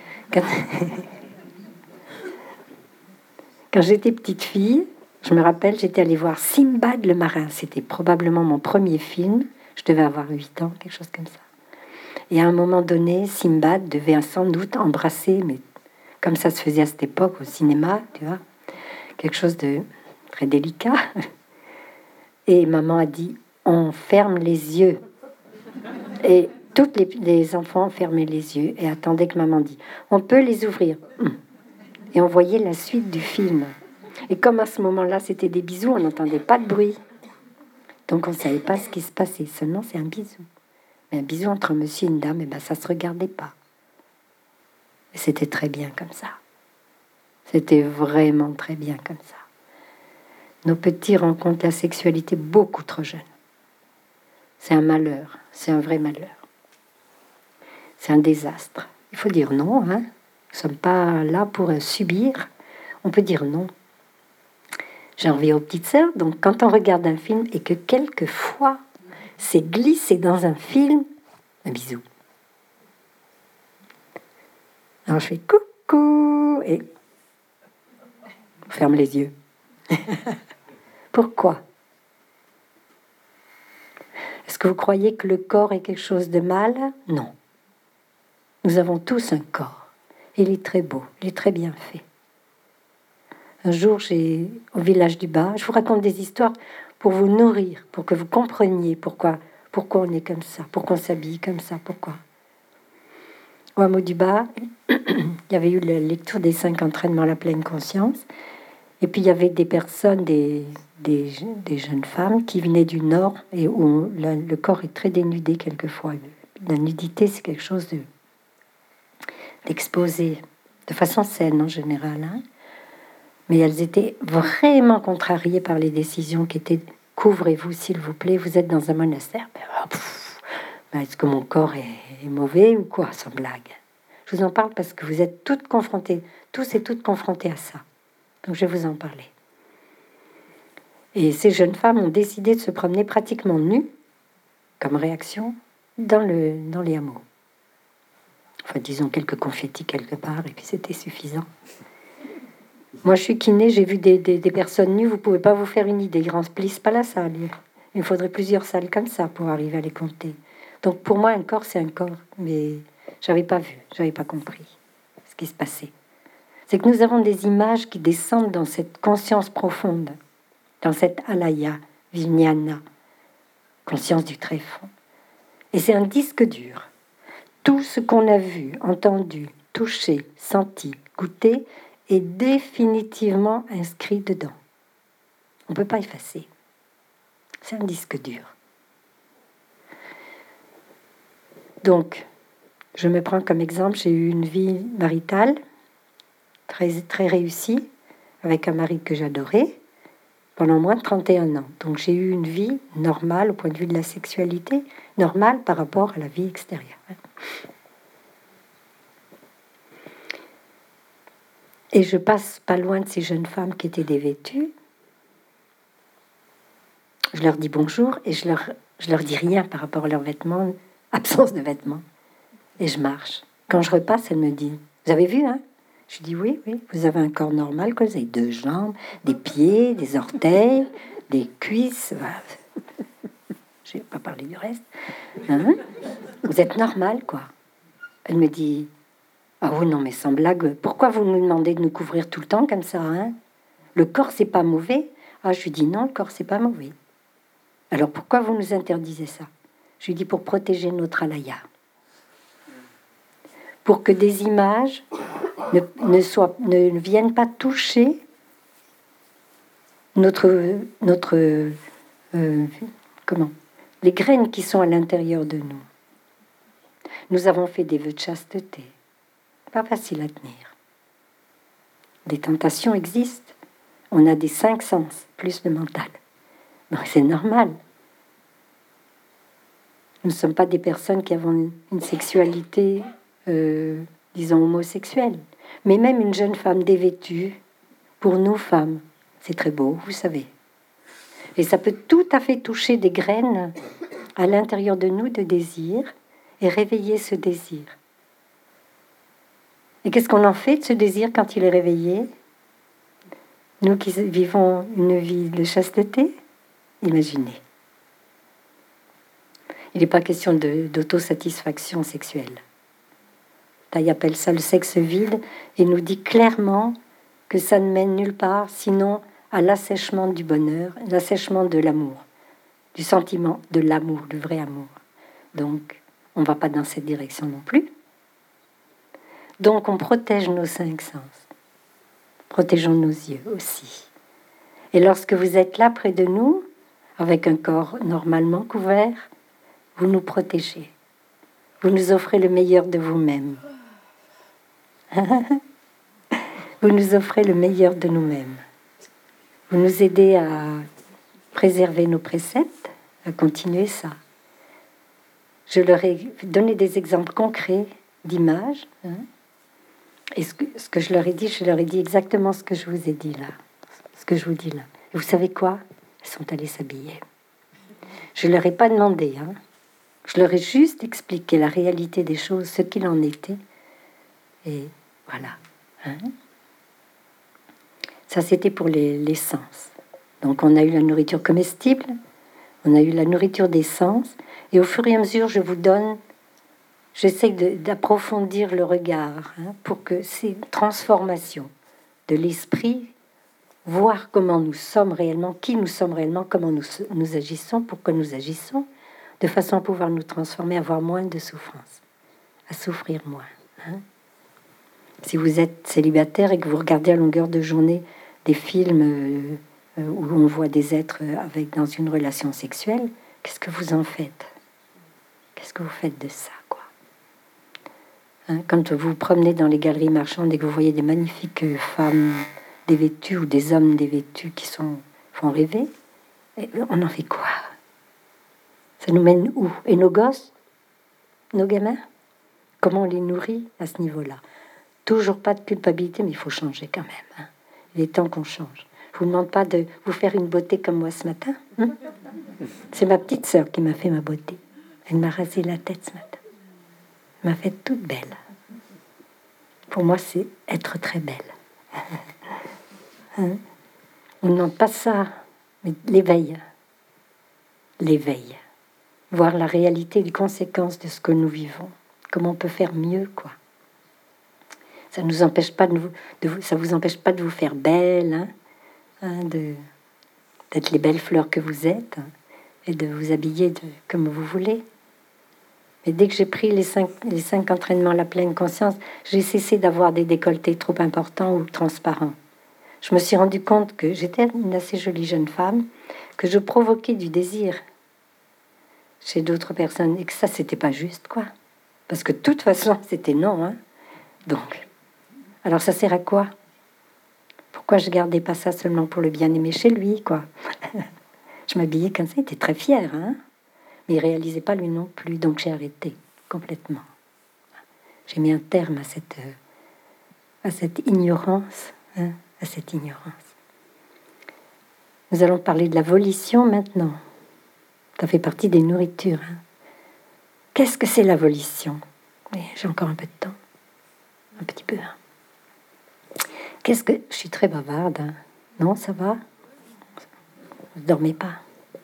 Quand j'étais petite fille, je me rappelle, j'étais allée voir Simbad le marin. C'était probablement mon premier film. Je devais avoir 8 ans, quelque chose comme ça. Et à un moment donné, Simbad devait sans doute embrasser, mais comme ça se faisait à cette époque au cinéma, tu vois, quelque chose de très délicat. Et maman a dit, on ferme les yeux. Et tous les enfants fermaient les yeux et attendaient que maman dise, on peut les ouvrir. Et on voyait la suite du film. Et comme à ce moment-là, c'était des bisous, on n'entendait pas de bruit. Donc on ne savait pas ce qui se passait. Seulement, c'est un bisou. Mais un bisou entre un monsieur et une dame, et ben, ça ne se regardait pas. Et c'était très bien comme ça. C'était vraiment très bien comme ça. Nos petits rencontrent la sexualité beaucoup trop jeune. C'est un malheur. C'est un vrai malheur. C'est un désastre. Il faut dire non, hein. Nous ne sommes pas là pour subir. On peut dire non. J'en reviens aux petites sœurs. Donc, quand on regarde un film et que quelquefois, c'est glissé dans un film. Un bisou. Alors je fais coucou et on ferme les yeux. Pourquoi? Est-ce que vous croyez que le corps est quelque chose de mal? Non. Nous avons tous un corps. Il est très beau, il est très bien fait. Un jour, au village du Bas, je vous raconte des histoires pour vous nourrir, pour que vous compreniez pourquoi on est comme ça, pourquoi on s'habille comme ça, pourquoi. Au hameau du Bas, il y avait eu la lecture des 5 entraînements à la pleine conscience. Et puis il y avait des personnes, des jeunes femmes qui venaient du Nord et où le corps est très dénudé quelquefois. La nudité, c'est quelque chose d'exposé, de façon saine en général. Hein. Mais elles étaient vraiment contrariées par les décisions qui étaient « couvrez-vous s'il vous plaît, vous êtes dans un monastère ». Est-ce que mon corps est mauvais ou quoi, sans blague? Je vous en parle parce que vous êtes toutes confrontées, tous et toutes confrontés à ça. Donc je vais vous en parler. Et ces jeunes femmes ont décidé de se promener pratiquement nues, comme réaction, dans les hameaux. Enfin, disons quelques confettis quelque part, et puis c'était suffisant. Moi, je suis kiné, j'ai vu des personnes nues, vous pouvez pas vous faire une idée. Ils remplissent pas la salle. Il faudrait plusieurs salles comme ça pour arriver à les compter. Donc pour moi, un corps, c'est un corps. Mais j'avais pas vu, j'avais pas compris ce qui se passait. C'est que nous avons des images qui descendent dans cette conscience profonde, dans cette alaya, vijnana, conscience du tréfonds. Et c'est un disque dur. Tout ce qu'on a vu, entendu, touché, senti, goûté est définitivement inscrit dedans. On ne peut pas effacer. C'est un disque dur. Donc, je me prends comme exemple, j'ai eu une vie maritale très, très réussie, avec un mari que j'adorais, pendant moins de 31 ans. Donc j'ai eu une vie normale au point de vue de la sexualité, normale par rapport à la vie extérieure. Et je passe pas loin de ces jeunes femmes qui étaient dévêtues. Je leur dis bonjour et je leur dis rien par rapport à leurs vêtements, absence de vêtements. Et je marche. Quand je repasse, elle me dit, vous avez vu, hein? Je dis oui, vous avez un corps normal, quoi. Vous avez 2 jambes, des pieds, des orteils, des cuisses. Je vais pas parler du reste. Hein? Vous êtes normal, quoi. Elle me dit, ah oui, non, mais sans blague, pourquoi vous nous demandez de nous couvrir tout le temps comme ça, hein? Le corps, c'est pas mauvais. Ah, je lui dis non, le corps, c'est pas mauvais. Alors pourquoi vous nous interdisez ça? Je lui dis pour protéger notre alaya. Pour que des images ne viennent pas toucher les graines qui sont à l'intérieur de nous. Nous avons fait des vœux de chasteté. Pas facile à tenir. Des tentations existent. On a des 5 sens, plus le mental. Donc c'est normal. Nous ne sommes pas des personnes qui avons une sexualité, disons, homosexuelle. Mais même une jeune femme dévêtue, pour nous femmes, c'est très beau, vous savez. Et ça peut tout à fait toucher des graines à l'intérieur de nous de désir et réveiller ce désir. Et qu'est-ce qu'on en fait de ce désir quand il est réveillé? Nous qui vivons une vie de chasteté, imaginez. Il n'est pas question d'autosatisfaction sexuelle. Taille appelle ça le sexe vide et nous dit clairement que ça ne mène nulle part sinon à l'assèchement du bonheur, l'assèchement de l'amour, du sentiment de l'amour, du vrai amour. Donc, on ne va pas dans cette direction non plus. Donc, on protège nos 5 sens. Protégeons nos yeux aussi. Et lorsque vous êtes là près de nous, avec un corps normalement couvert, vous nous protégez. Vous nous offrez le meilleur de vous-même. Vous nous offrez le meilleur de nous-mêmes. Vous nous aidez à préserver nos préceptes, à continuer ça. Je leur ai donné des exemples concrets d'images. Et ce que je leur ai dit exactement ce que je vous ai dit là. Ce que je vous dis là. Et vous savez quoi? Elles sont allées s'habiller. Je leur ai pas demandé, hein. Je leur ai juste expliqué la réalité des choses, ce qu'il en était. Et voilà. Hein. Ça, c'était pour les sens. Donc, on a eu la nourriture comestible, on a eu la nourriture des sens, et au fur et à mesure, je vous donne, j'essaie d'approfondir le regard, hein, pour que ces transformations de l'esprit, voir comment nous sommes réellement, qui nous sommes réellement, comment nous agissons, pourquoi nous agissons, de façon à pouvoir nous transformer, avoir moins de souffrance, à souffrir moins. Hein. Si vous êtes célibataire et que vous regardez à longueur de journée des films où on voit des êtres avec dans une relation sexuelle, qu'est-ce que vous en faites? Qu'est-ce que vous faites de ça, quoi? Hein, quand vous vous promenez dans les galeries marchandes et que vous voyez des magnifiques femmes dévêtues ou des hommes dévêtus qui font rêver, on en fait quoi? Ça nous mène où? Et nos gosses? Nos gamins? Comment on les nourrit à ce niveau-là? Toujours pas de culpabilité, mais il faut changer quand même. Hein. Il est temps qu'on change. Je vous demande pas de vous faire une beauté comme moi ce matin. Hein. C'est ma petite sœur qui m'a fait ma beauté. Elle m'a rasé la tête ce matin. Elle m'a fait toute belle. Pour moi, c'est être très belle. Hein. On ne demande pas ça, mais l'éveil. L'éveil. Voir la réalité, les conséquences de ce que nous vivons. Comment on peut faire mieux, quoi. Ça nous empêche pas ça vous empêche pas de vous faire belle, hein, d'être les belles fleurs que vous êtes, hein, et de vous habiller comme vous voulez. Mais dès que j'ai pris les cinq entraînements à la pleine conscience, j'ai cessé d'avoir des décolletés trop importants ou transparents. Je me suis rendu compte que j'étais une assez jolie jeune femme, que je provoquais du désir chez d'autres personnes, et que ça, c'était pas juste, quoi. Parce que de toute façon, c'était non, hein. Donc, alors ça sert à quoi? Pourquoi je gardais pas ça seulement pour le bien-aimer chez lui, quoi? Je m'habillais comme ça, il était très fier, hein, mais il réalisait pas lui non plus, donc j'ai arrêté complètement. J'ai mis un terme à cette ignorance, hein, à cette ignorance. Nous allons parler de la volition maintenant. Ça fait partie des nourritures. Hein. Qu'est-ce que c'est la volition? Oui, j'ai encore un peu de temps, un petit peu. Hein. Qu'est-ce que... Je suis très bavarde. Hein. Non, ça va? Ne dormez pas.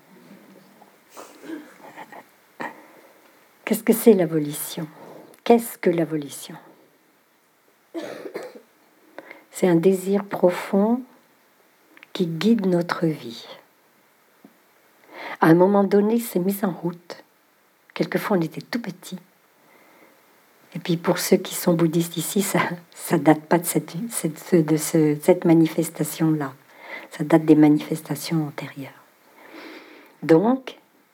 Qu'est-ce que c'est la volition? Qu'est-ce que la volition? C'est un désir profond qui guide notre vie. À un moment donné, c'est mis en route. Quelquefois, on était tout petit. Et puis, pour ceux qui sont bouddhistes ici, ça date pas de cette manifestation-là. Ça date des manifestations antérieures. Donc,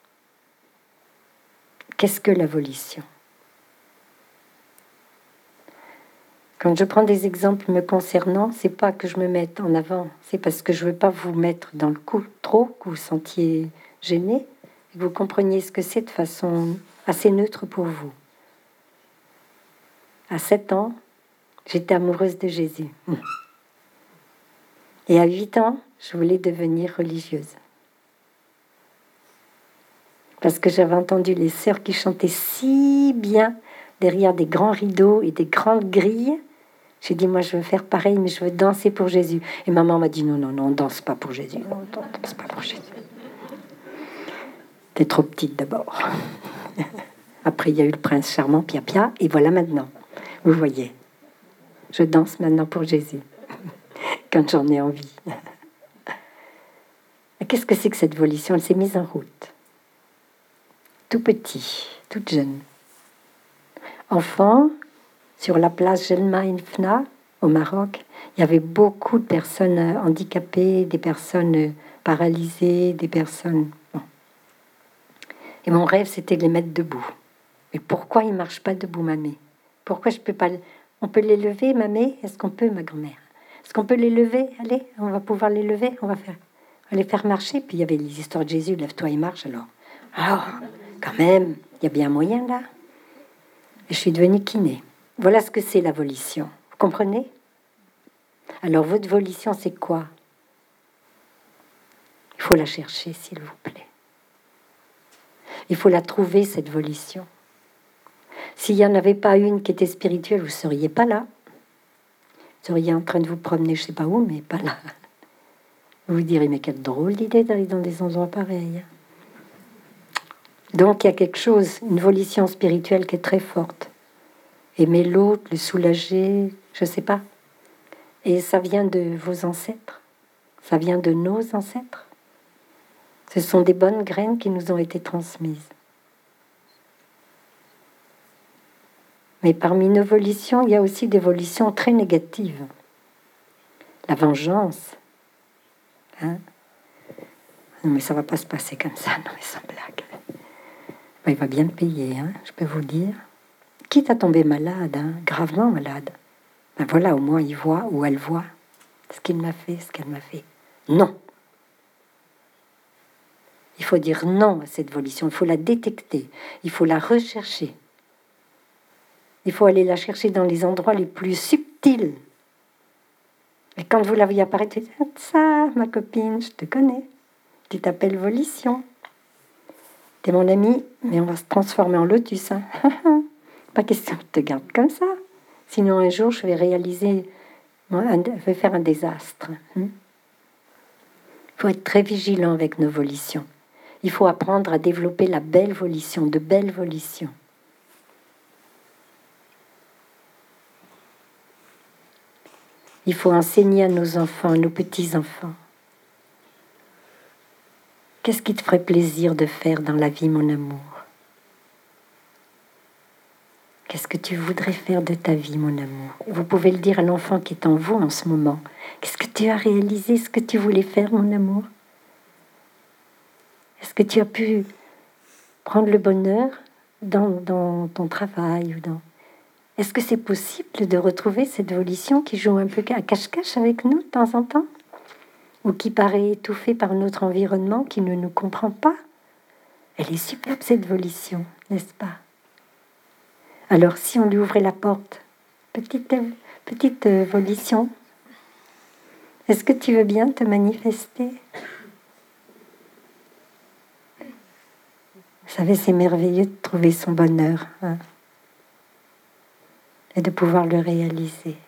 qu'est-ce que la volition? Quand je prends des exemples me concernant, c'est pas que je me mette en avant, c'est parce que je veux pas vous mettre dans le coup trop, que vous vous sentiez gêné, et que vous compreniez ce que c'est de façon assez neutre pour vous. À 7 ans, j'étais amoureuse de Jésus. Et à 8 ans, je voulais devenir religieuse. Parce que j'avais entendu les sœurs qui chantaient si bien derrière des grands rideaux et des grandes grilles. J'ai dit, moi, je veux faire pareil, mais je veux danser pour Jésus. Et maman m'a dit, non, non, non, on danse pas pour Jésus. Non, on danse pas pour Jésus. T'es trop petite d'abord. Après, il y a eu le prince charmant, Pia Pia, et voilà maintenant. Vous voyez, je danse maintenant pour Jésus, quand j'en ai envie. Qu'est-ce que c'est que cette volition? Elle s'est mise en route. Tout petit, toute jeune. Enfant, sur la place Jelma Infna, au Maroc, il y avait beaucoup de personnes handicapées, des personnes paralysées, des personnes... Bon. Et mon rêve, c'était de les mettre debout. Mais pourquoi ils ne marchent pas debout, mamie? Pourquoi je peux pas... On peut les lever, mamie? Est-ce qu'on peut, ma grand-mère? Est-ce qu'on peut les lever? Allez, on va pouvoir les lever, on va les faire marcher. Puis il y avait les histoires de Jésus, lève-toi et marche, alors. Alors, quand même, il y a bien moyen, là. Et je suis devenue kiné. Voilà ce que c'est la volition. Vous comprenez? Alors, votre volition, c'est quoi? Il faut la chercher, s'il vous plaît. Il faut la trouver, cette volition. S'il n'y en avait pas une qui était spirituelle, vous ne seriez pas là. Vous seriez en train de vous promener, je ne sais pas où, mais pas là. Vous vous direz, mais quelle drôle d'idée d'aller dans des endroits pareils. Donc il y a quelque chose, une volition spirituelle qui est très forte. Aimer l'autre, le soulager, je ne sais pas. Et ça vient de vos ancêtres. Ça vient de nos ancêtres. Ce sont des bonnes graines qui nous ont été transmises. Mais parmi nos volitions, il y a aussi des volitions très négatives. La vengeance. Hein? Non, mais ça ne va pas se passer comme ça, non, mais sans blague. Ben, il va bien le payer, hein, je peux vous dire. Quitte à tomber malade, hein, gravement malade. Ben voilà, au moins il voit ou elle voit ce qu'il m'a fait, ce qu'elle m'a fait. Non. Il faut dire non à cette volition, il faut la détecter, il faut la rechercher. Il faut aller la chercher dans les endroits les plus subtils. Et quand vous la voyez apparaître, tu dis, ça, ma copine, je te connais. Tu t'appelles volition. T'es mon ami, mais on va se transformer en lotus. Hein. Pas question que je te garde comme ça. Sinon, un jour, je vais réaliser, je vais faire un désastre. Il faut être très vigilant avec nos volitions. Il faut apprendre à développer la belle volition, de belles volitions. Il faut enseigner à nos enfants, à nos petits-enfants. Qu'est-ce qui te ferait plaisir de faire dans la vie, mon amour? Qu'est-ce que tu voudrais faire de ta vie, mon amour? Vous pouvez le dire à l'enfant qui est en vous en ce moment. Qu'est-ce que tu as réalisé, ce que tu voulais faire, mon amour? Est-ce que tu as pu prendre le bonheur dans ton travail ou dans... Est-ce que c'est possible de retrouver cette volition qui joue un peu à cache-cache avec nous de temps en temps? Ou qui paraît étouffée par notre environnement, qui ne nous comprend pas? Elle est superbe, cette volition, n'est-ce pas? Alors, si on lui ouvrait la porte, petite volition, est-ce que tu veux bien te manifester? Vous savez, c'est merveilleux de trouver son bonheur, hein, et de pouvoir le réaliser.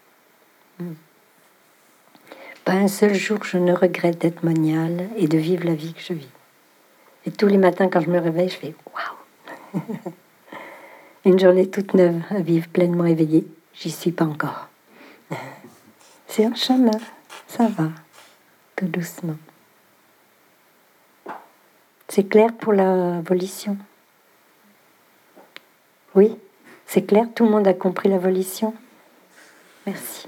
Pas un seul jour je ne regrette d'être moniale et de vivre la vie que je vis. Et tous les matins, quand je me réveille, je fais « Waouh !» Une journée toute neuve à vivre pleinement éveillée. J'y suis pas encore. C'est un chemin, ça va, tout doucement. C'est clair pour la volition? Oui, c'est clair, tout le monde a compris la volition? Merci.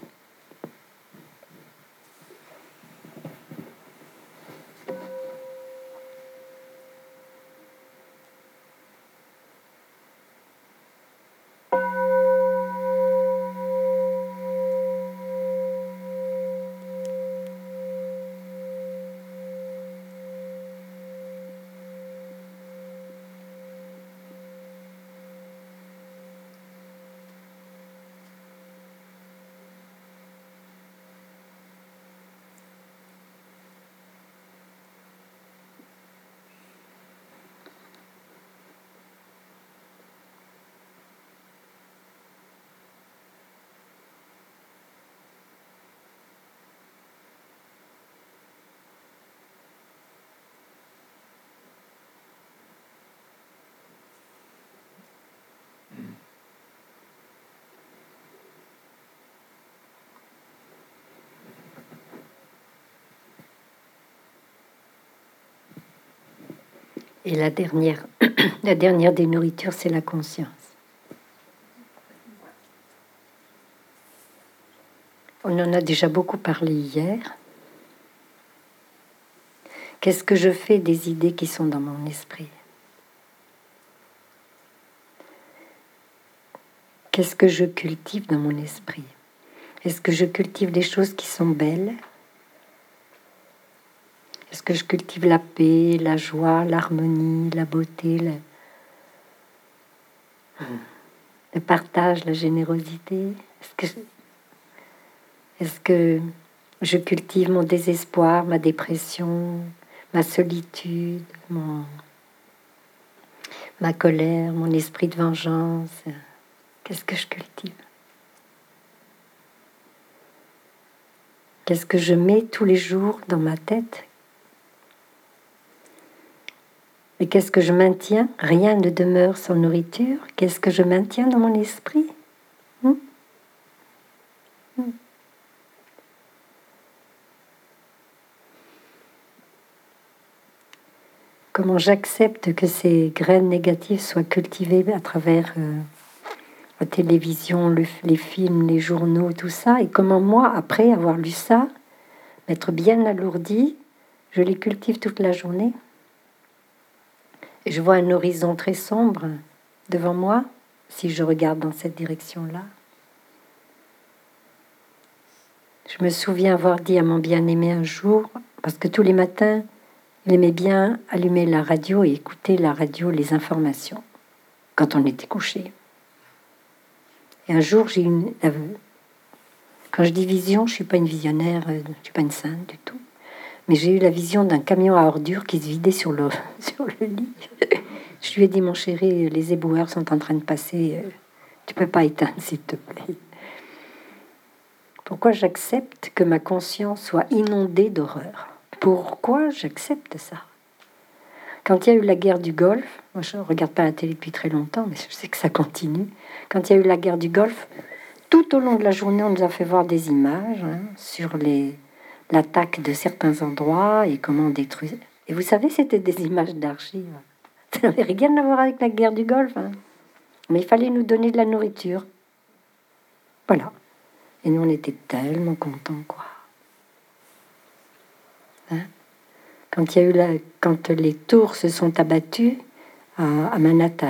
Et la dernière des nourritures, c'est la conscience. On en a déjà beaucoup parlé hier. Qu'est-ce que je fais des idées qui sont dans mon esprit? Qu'est-ce que je cultive dans mon esprit? Est-ce que je cultive des choses qui sont belles? Est-ce que je cultive la paix, la joie, l'harmonie, la beauté, le partage, la générosité? Est-ce que je cultive mon désespoir, ma dépression, ma solitude, ma colère, mon esprit de vengeance. Qu'est-ce que je cultive? Qu'est-ce que je mets tous les jours dans ma tête? Et qu'est-ce que je maintiens? Rien ne demeure sans nourriture. Qu'est-ce que je maintiens dans mon esprit? Comment j'accepte que ces graines négatives soient cultivées à travers la télévision, les films, les journaux, tout ça, et comment moi, après avoir lu ça, m'être bien alourdi, je les cultive toute la journée. Et je vois un horizon très sombre devant moi, si je regarde dans cette direction-là. Je me souviens avoir dit à mon bien-aimé un jour, parce que tous les matins, il aimait bien allumer la radio et écouter la radio, les informations, quand on était couché. Et un jour, j'ai une... Quand je dis vision, je ne suis pas une visionnaire, je ne suis pas une sainte du tout. Mais j'ai eu la vision d'un camion à ordures qui se vidait sur le lit. Je lui ai dit, mon chéri, les éboueurs sont en train de passer. Tu ne peux pas éteindre, s'il te plaît. Pourquoi j'accepte que ma conscience soit inondée d'horreur? Pourquoi j'accepte ça? Quand il y a eu la guerre du Golfe, moi je ne regarde pas la télé depuis très longtemps, mais je sais que ça continue. Quand il y a eu la guerre du Golfe, tout au long de la journée, on nous a fait voir des images sur l'attaque de certains endroits et comment détruire. Et vous savez, c'était des images d'archives. Ça n'avait rien à voir avec la guerre du Golfe. Mais il fallait nous donner de la nourriture. Voilà. Et nous, on était tellement contents, quoi. Quand les tours se sont abattues à Manhattan.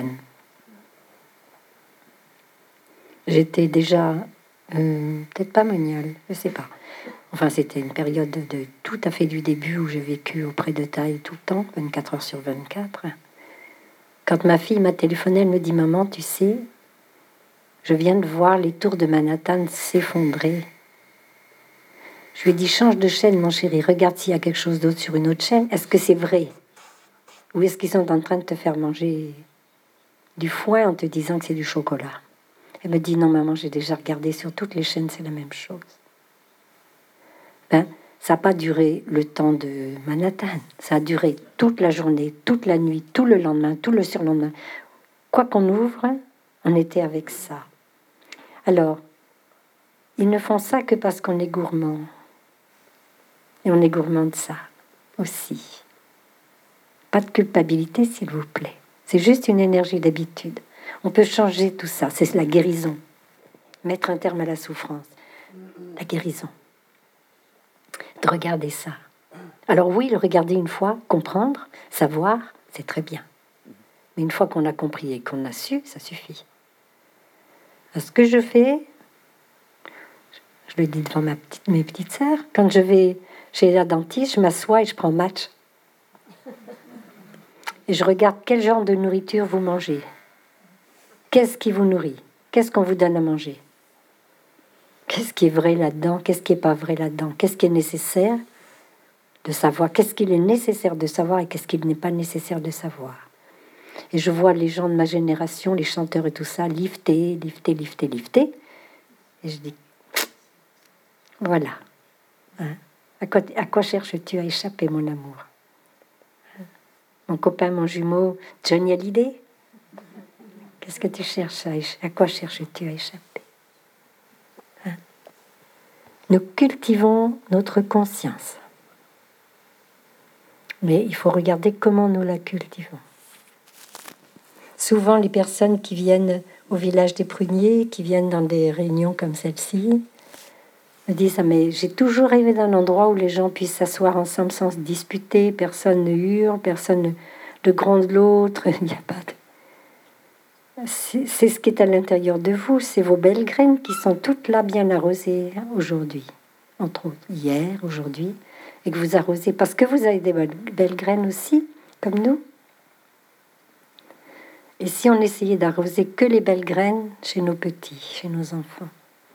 J'étais déjà, peut-être pas moniale, je sais pas. Enfin, c'était une période de tout à fait du début où j'ai vécu auprès de Thaï tout le temps, 24 heures sur 24. Quand ma fille m'a téléphoné, elle me dit, maman, tu sais, je viens de voir les tours de Manhattan s'effondrer. Je lui ai dit, change de chaîne, mon chéri, regarde s'il y a quelque chose d'autre sur une autre chaîne. Est-ce que c'est vrai? Ou est-ce qu'ils sont en train de te faire manger du foin en te disant que c'est du chocolat? Elle me dit, non, maman, j'ai déjà regardé sur toutes les chaînes, c'est la même chose. Ça n'a pas duré le temps de Manhattan. Ça a duré toute la journée, toute la nuit, tout le lendemain, tout le surlendemain. Quoi qu'on ouvre, on était avec ça. Alors, ils ne font ça que parce qu'on est gourmand. Et on est gourmand de ça aussi. Pas de culpabilité, s'il vous plaît. C'est juste une énergie d'habitude. On peut changer tout ça. C'est la guérison. Mettre un terme à la souffrance. La guérison. De regarder ça. Alors oui, le regarder une fois, comprendre, savoir, c'est très bien. Mais une fois qu'on a compris et qu'on a su, ça suffit. Ce que je fais, je le dis devant mes petites sœurs, quand je vais chez la dentiste, je m'assois et je prends match. Et je regarde quel genre de nourriture vous mangez. Qu'est-ce qui vous nourrit? Qu'est-ce qu'on vous donne à manger? Qu'est-ce qui est vrai là-dedans? Qu'est-ce qui n'est pas vrai là-dedans? Qu'est-ce qui est nécessaire de savoir? Qu'est-ce qu'il est nécessaire de savoir et qu'est-ce qu'il n'est pas nécessaire de savoir? Et je vois les gens de ma génération, les chanteurs et tout ça, lifter. Et je dis, voilà. À quoi cherches-tu à échapper, mon amour? Mon copain, mon jumeau, Johnny Hallyday? Qu'est-ce que tu cherches à quoi cherches-tu à échapper? Nous cultivons notre conscience. Mais il faut regarder comment nous la cultivons. Souvent, les personnes qui viennent au village des pruniers, qui viennent dans des réunions comme celle-ci, me disent, mais j'ai toujours rêvé d'un endroit où les gens puissent s'asseoir ensemble sans se disputer, personne ne hurle, personne ne gronde l'autre, il n'y a pas de... C'est ce qui est à l'intérieur de vous, c'est vos belles graines qui sont toutes là bien arrosées aujourd'hui, entre autres, hier, aujourd'hui, et que vous arrosez, parce que vous avez des belles graines aussi, comme nous. Et si on essayait d'arroser que les belles graines chez nos petits, chez nos enfants,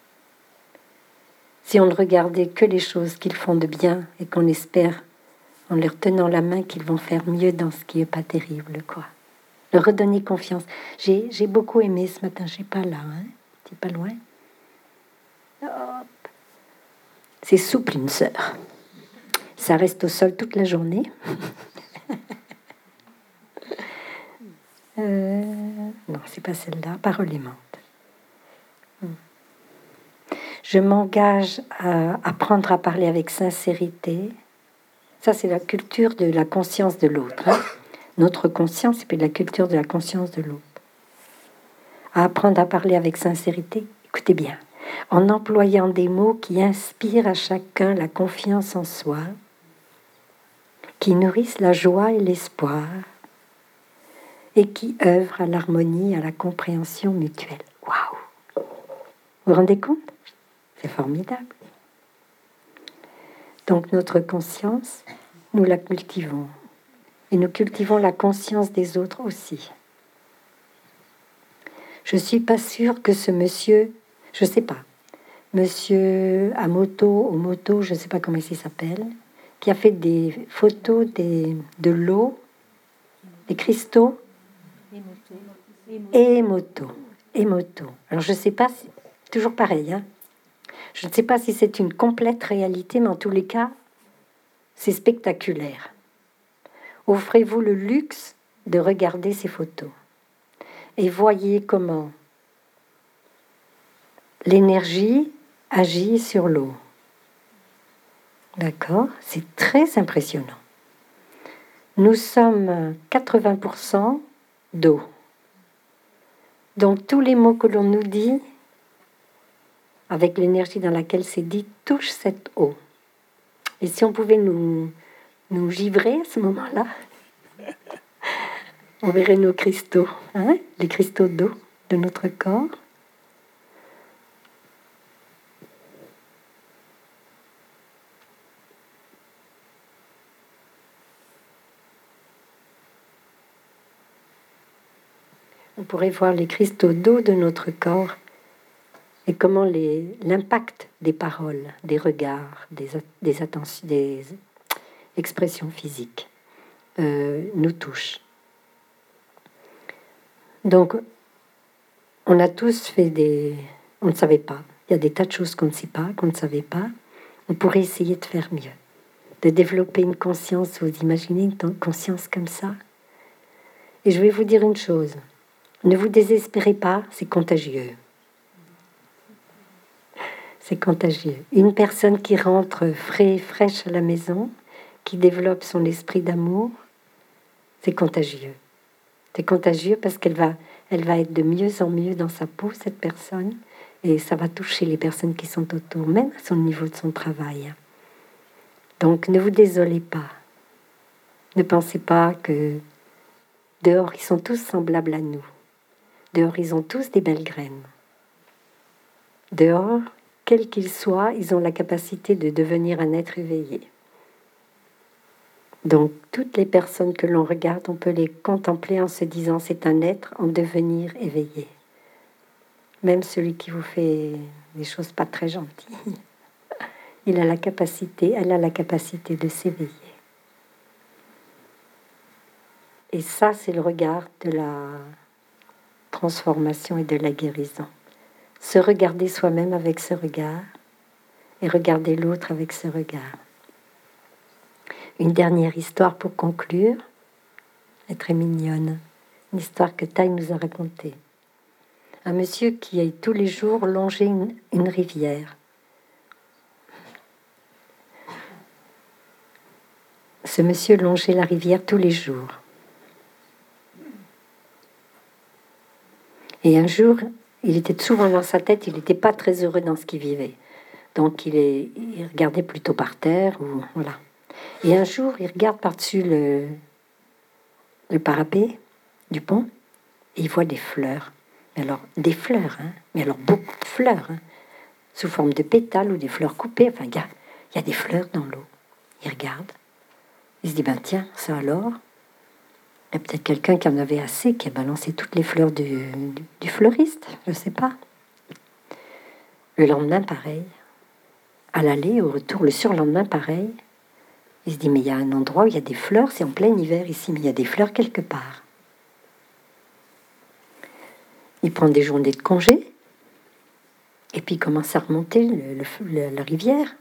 si on ne regardait que les choses qu'ils font de bien et qu'on espère, en leur tenant la main, qu'ils vont faire mieux dans ce qui n'est pas terrible, quoi. leur redonner confiance. J'ai beaucoup aimé ce matin, je sais pas là, hein, c'est pas loin. Hop. C'est souple une sœur. Ça reste au sol toute la journée. Non, c'est pas celle-là, parole aimante. Je m'engage à apprendre à parler avec sincérité. Ça, c'est la culture de la conscience de l'autre. Hein. Notre conscience, c'est la culture de la conscience de l'autre. À apprendre à parler avec sincérité, écoutez bien, en employant des mots qui inspirent à chacun la confiance en soi, qui nourrissent la joie et l'espoir, et qui œuvrent à l'harmonie, à la compréhension mutuelle. Waouh! Vous vous rendez compte? C'est formidable. Donc notre conscience, nous la cultivons. Et nous cultivons la conscience des autres aussi. Je ne suis pas sûre que ce monsieur, je ne sais pas, monsieur Omoto, je ne sais pas comment il s'appelle, qui a fait des photos de l'eau, des cristaux, Emoto. Alors je ne sais pas, toujours pareil, hein. Je ne sais pas si c'est une complète réalité, mais en tous les cas, c'est spectaculaire. Offrez-vous le luxe de regarder ces photos et voyez comment l'énergie agit sur l'eau. D'accord? C'est très impressionnant. Nous sommes 80% d'eau. Donc tous les mots que l'on nous dit, avec l'énergie dans laquelle c'est dit, touchent cette eau. Et si on pouvait nous givrer à ce moment-là, on verrait nos cristaux, hein, les cristaux d'eau de notre corps. On pourrait voir les cristaux d'eau de notre corps et comment l'impact des paroles, des regards, des attentions, des expressions physiques nous touche. Donc, on a tous fait on ne savait pas. Il y a des tas de choses qu'on ne sait pas, qu'on ne savait pas. On pourrait essayer de faire mieux, de développer une conscience. Vous imaginez une conscience comme ça? Et je vais vous dire une chose. Ne vous désespérez pas, c'est contagieux. C'est contagieux. Une personne qui rentre fraîche à la maison, qui développe son esprit d'amour, c'est contagieux. C'est contagieux parce qu'elle va être de mieux en mieux dans sa peau, cette personne, et ça va toucher les personnes qui sont autour, même à son niveau de son travail. Donc ne vous désolez pas. Ne pensez pas que dehors, ils sont tous semblables à nous. Dehors, ils ont tous des belles graines. Dehors, quels qu'ils soient, ils ont la capacité de devenir un être éveillé. Donc, toutes les personnes que l'on regarde, on peut les contempler en se disant c'est un être en devenir éveillé. Même celui qui vous fait des choses pas très gentilles, elle a la capacité de s'éveiller. Et ça, c'est le regard de la transformation et de la guérison. Se regarder soi-même avec ce regard et regarder l'autre avec ce regard. Une dernière histoire pour conclure, elle est très mignonne, une histoire que Taille nous a racontée. Un monsieur qui a tous les jours longé une rivière. Ce monsieur longeait la rivière tous les jours. Et un jour, il était souvent dans sa tête, il n'était pas très heureux dans ce qu'il vivait. Donc il regardait plutôt par terre, ou voilà. Et un jour, il regarde par-dessus le parapet du pont, et il voit des fleurs. Alors, des fleurs, hein, mais alors beaucoup de fleurs, hein, sous forme de pétales ou des fleurs coupées. Enfin, il y a des fleurs dans l'eau. Il regarde, il se dit, ben tiens, ça alors. Il y a peut-être quelqu'un qui en avait assez, qui a balancé toutes les fleurs du fleuriste, je ne sais pas. Le lendemain, pareil. À l'aller, au retour, le surlendemain, pareil. Il se dit, mais il y a un endroit où il y a des fleurs, c'est en plein hiver ici, mais il y a des fleurs quelque part. Il prend des journées de congé. Et puis il commence à remonter la rivière.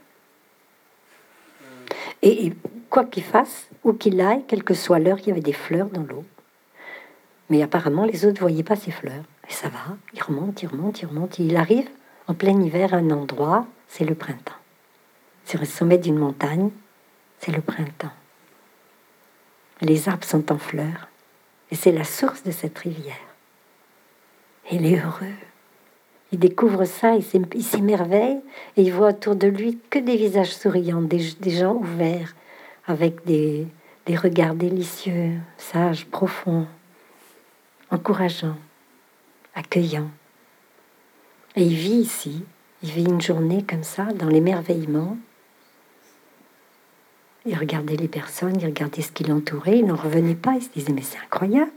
Et quoi qu'il fasse, où qu'il aille, quelle que soit l'heure, il y avait des fleurs dans l'eau. Mais apparemment, les autres ne voyaient pas ces fleurs. Et ça va, il remonte, il remonte, il remonte. Et il arrive en plein hiver à un endroit, c'est le printemps. Sur le sommet d'une montagne, c'est le printemps. Les arbres sont en fleurs. Et c'est la source de cette rivière. Et il est heureux. Il découvre ça, il s'émerveille et il voit autour de lui que des visages souriants, des gens ouverts, avec des regards délicieux, sages, profonds, encourageants, accueillants. Et il vit ici, il vit une journée comme ça, dans l'émerveillement. Il regardait les personnes, il regardait ce qui l'entourait, il n'en revenait pas, il se disait mais c'est incroyable.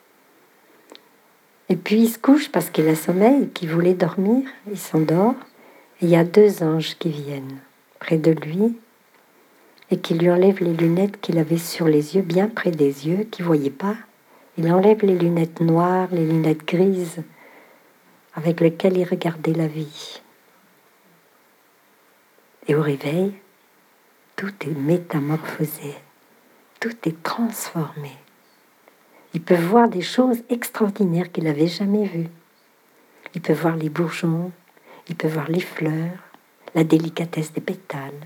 Et puis il se couche parce qu'il a sommeil, qu'il voulait dormir, il s'endort. Et il y a 2 anges qui viennent près de lui et qui lui enlèvent les lunettes qu'il avait sur les yeux, bien près des yeux, qu'il ne voyait pas. Il enlève les lunettes noires, les lunettes grises, avec lesquelles il regardait la vie. Et au réveil, tout est métamorphosé, tout est transformé. Il peut voir des choses extraordinaires qu'il n'avait jamais vues. Il peut voir les bourgeons, il peut voir les fleurs, la délicatesse des pétales.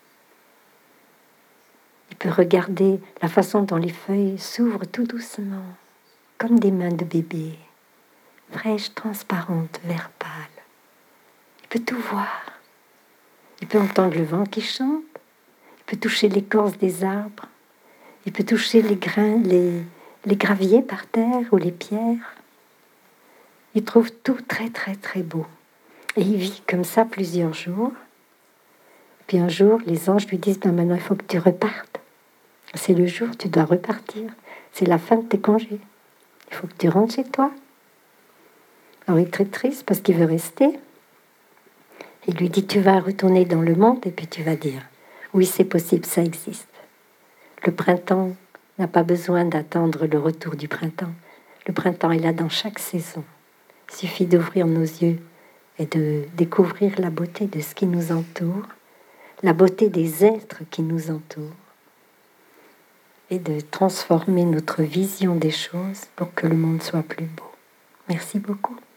Il peut regarder la façon dont les feuilles s'ouvrent tout doucement, comme des mains de bébé, fraîches, transparentes, vert pâle. Il peut tout voir. Il peut entendre le vent qui chante. Il peut toucher l'écorce des arbres. Il peut toucher les grains, les graviers par terre ou les pierres. Il trouve tout très très très beau. Et il vit comme ça plusieurs jours. Puis un jour, les anges lui disent maintenant il faut que tu repartes. C'est le jour, tu dois repartir. C'est la fin de tes congés. Il faut que tu rentres chez toi. Alors il est très triste parce qu'il veut rester. Il lui dit tu vas retourner dans le monde et puis tu vas dire oui c'est possible, ça existe. Le printemps n'a pas besoin d'attendre le retour du printemps. Le printemps est là dans chaque saison. Il suffit d'ouvrir nos yeux et de découvrir la beauté de ce qui nous entoure, la beauté des êtres qui nous entourent, et de transformer notre vision des choses pour que le monde soit plus beau. Merci beaucoup.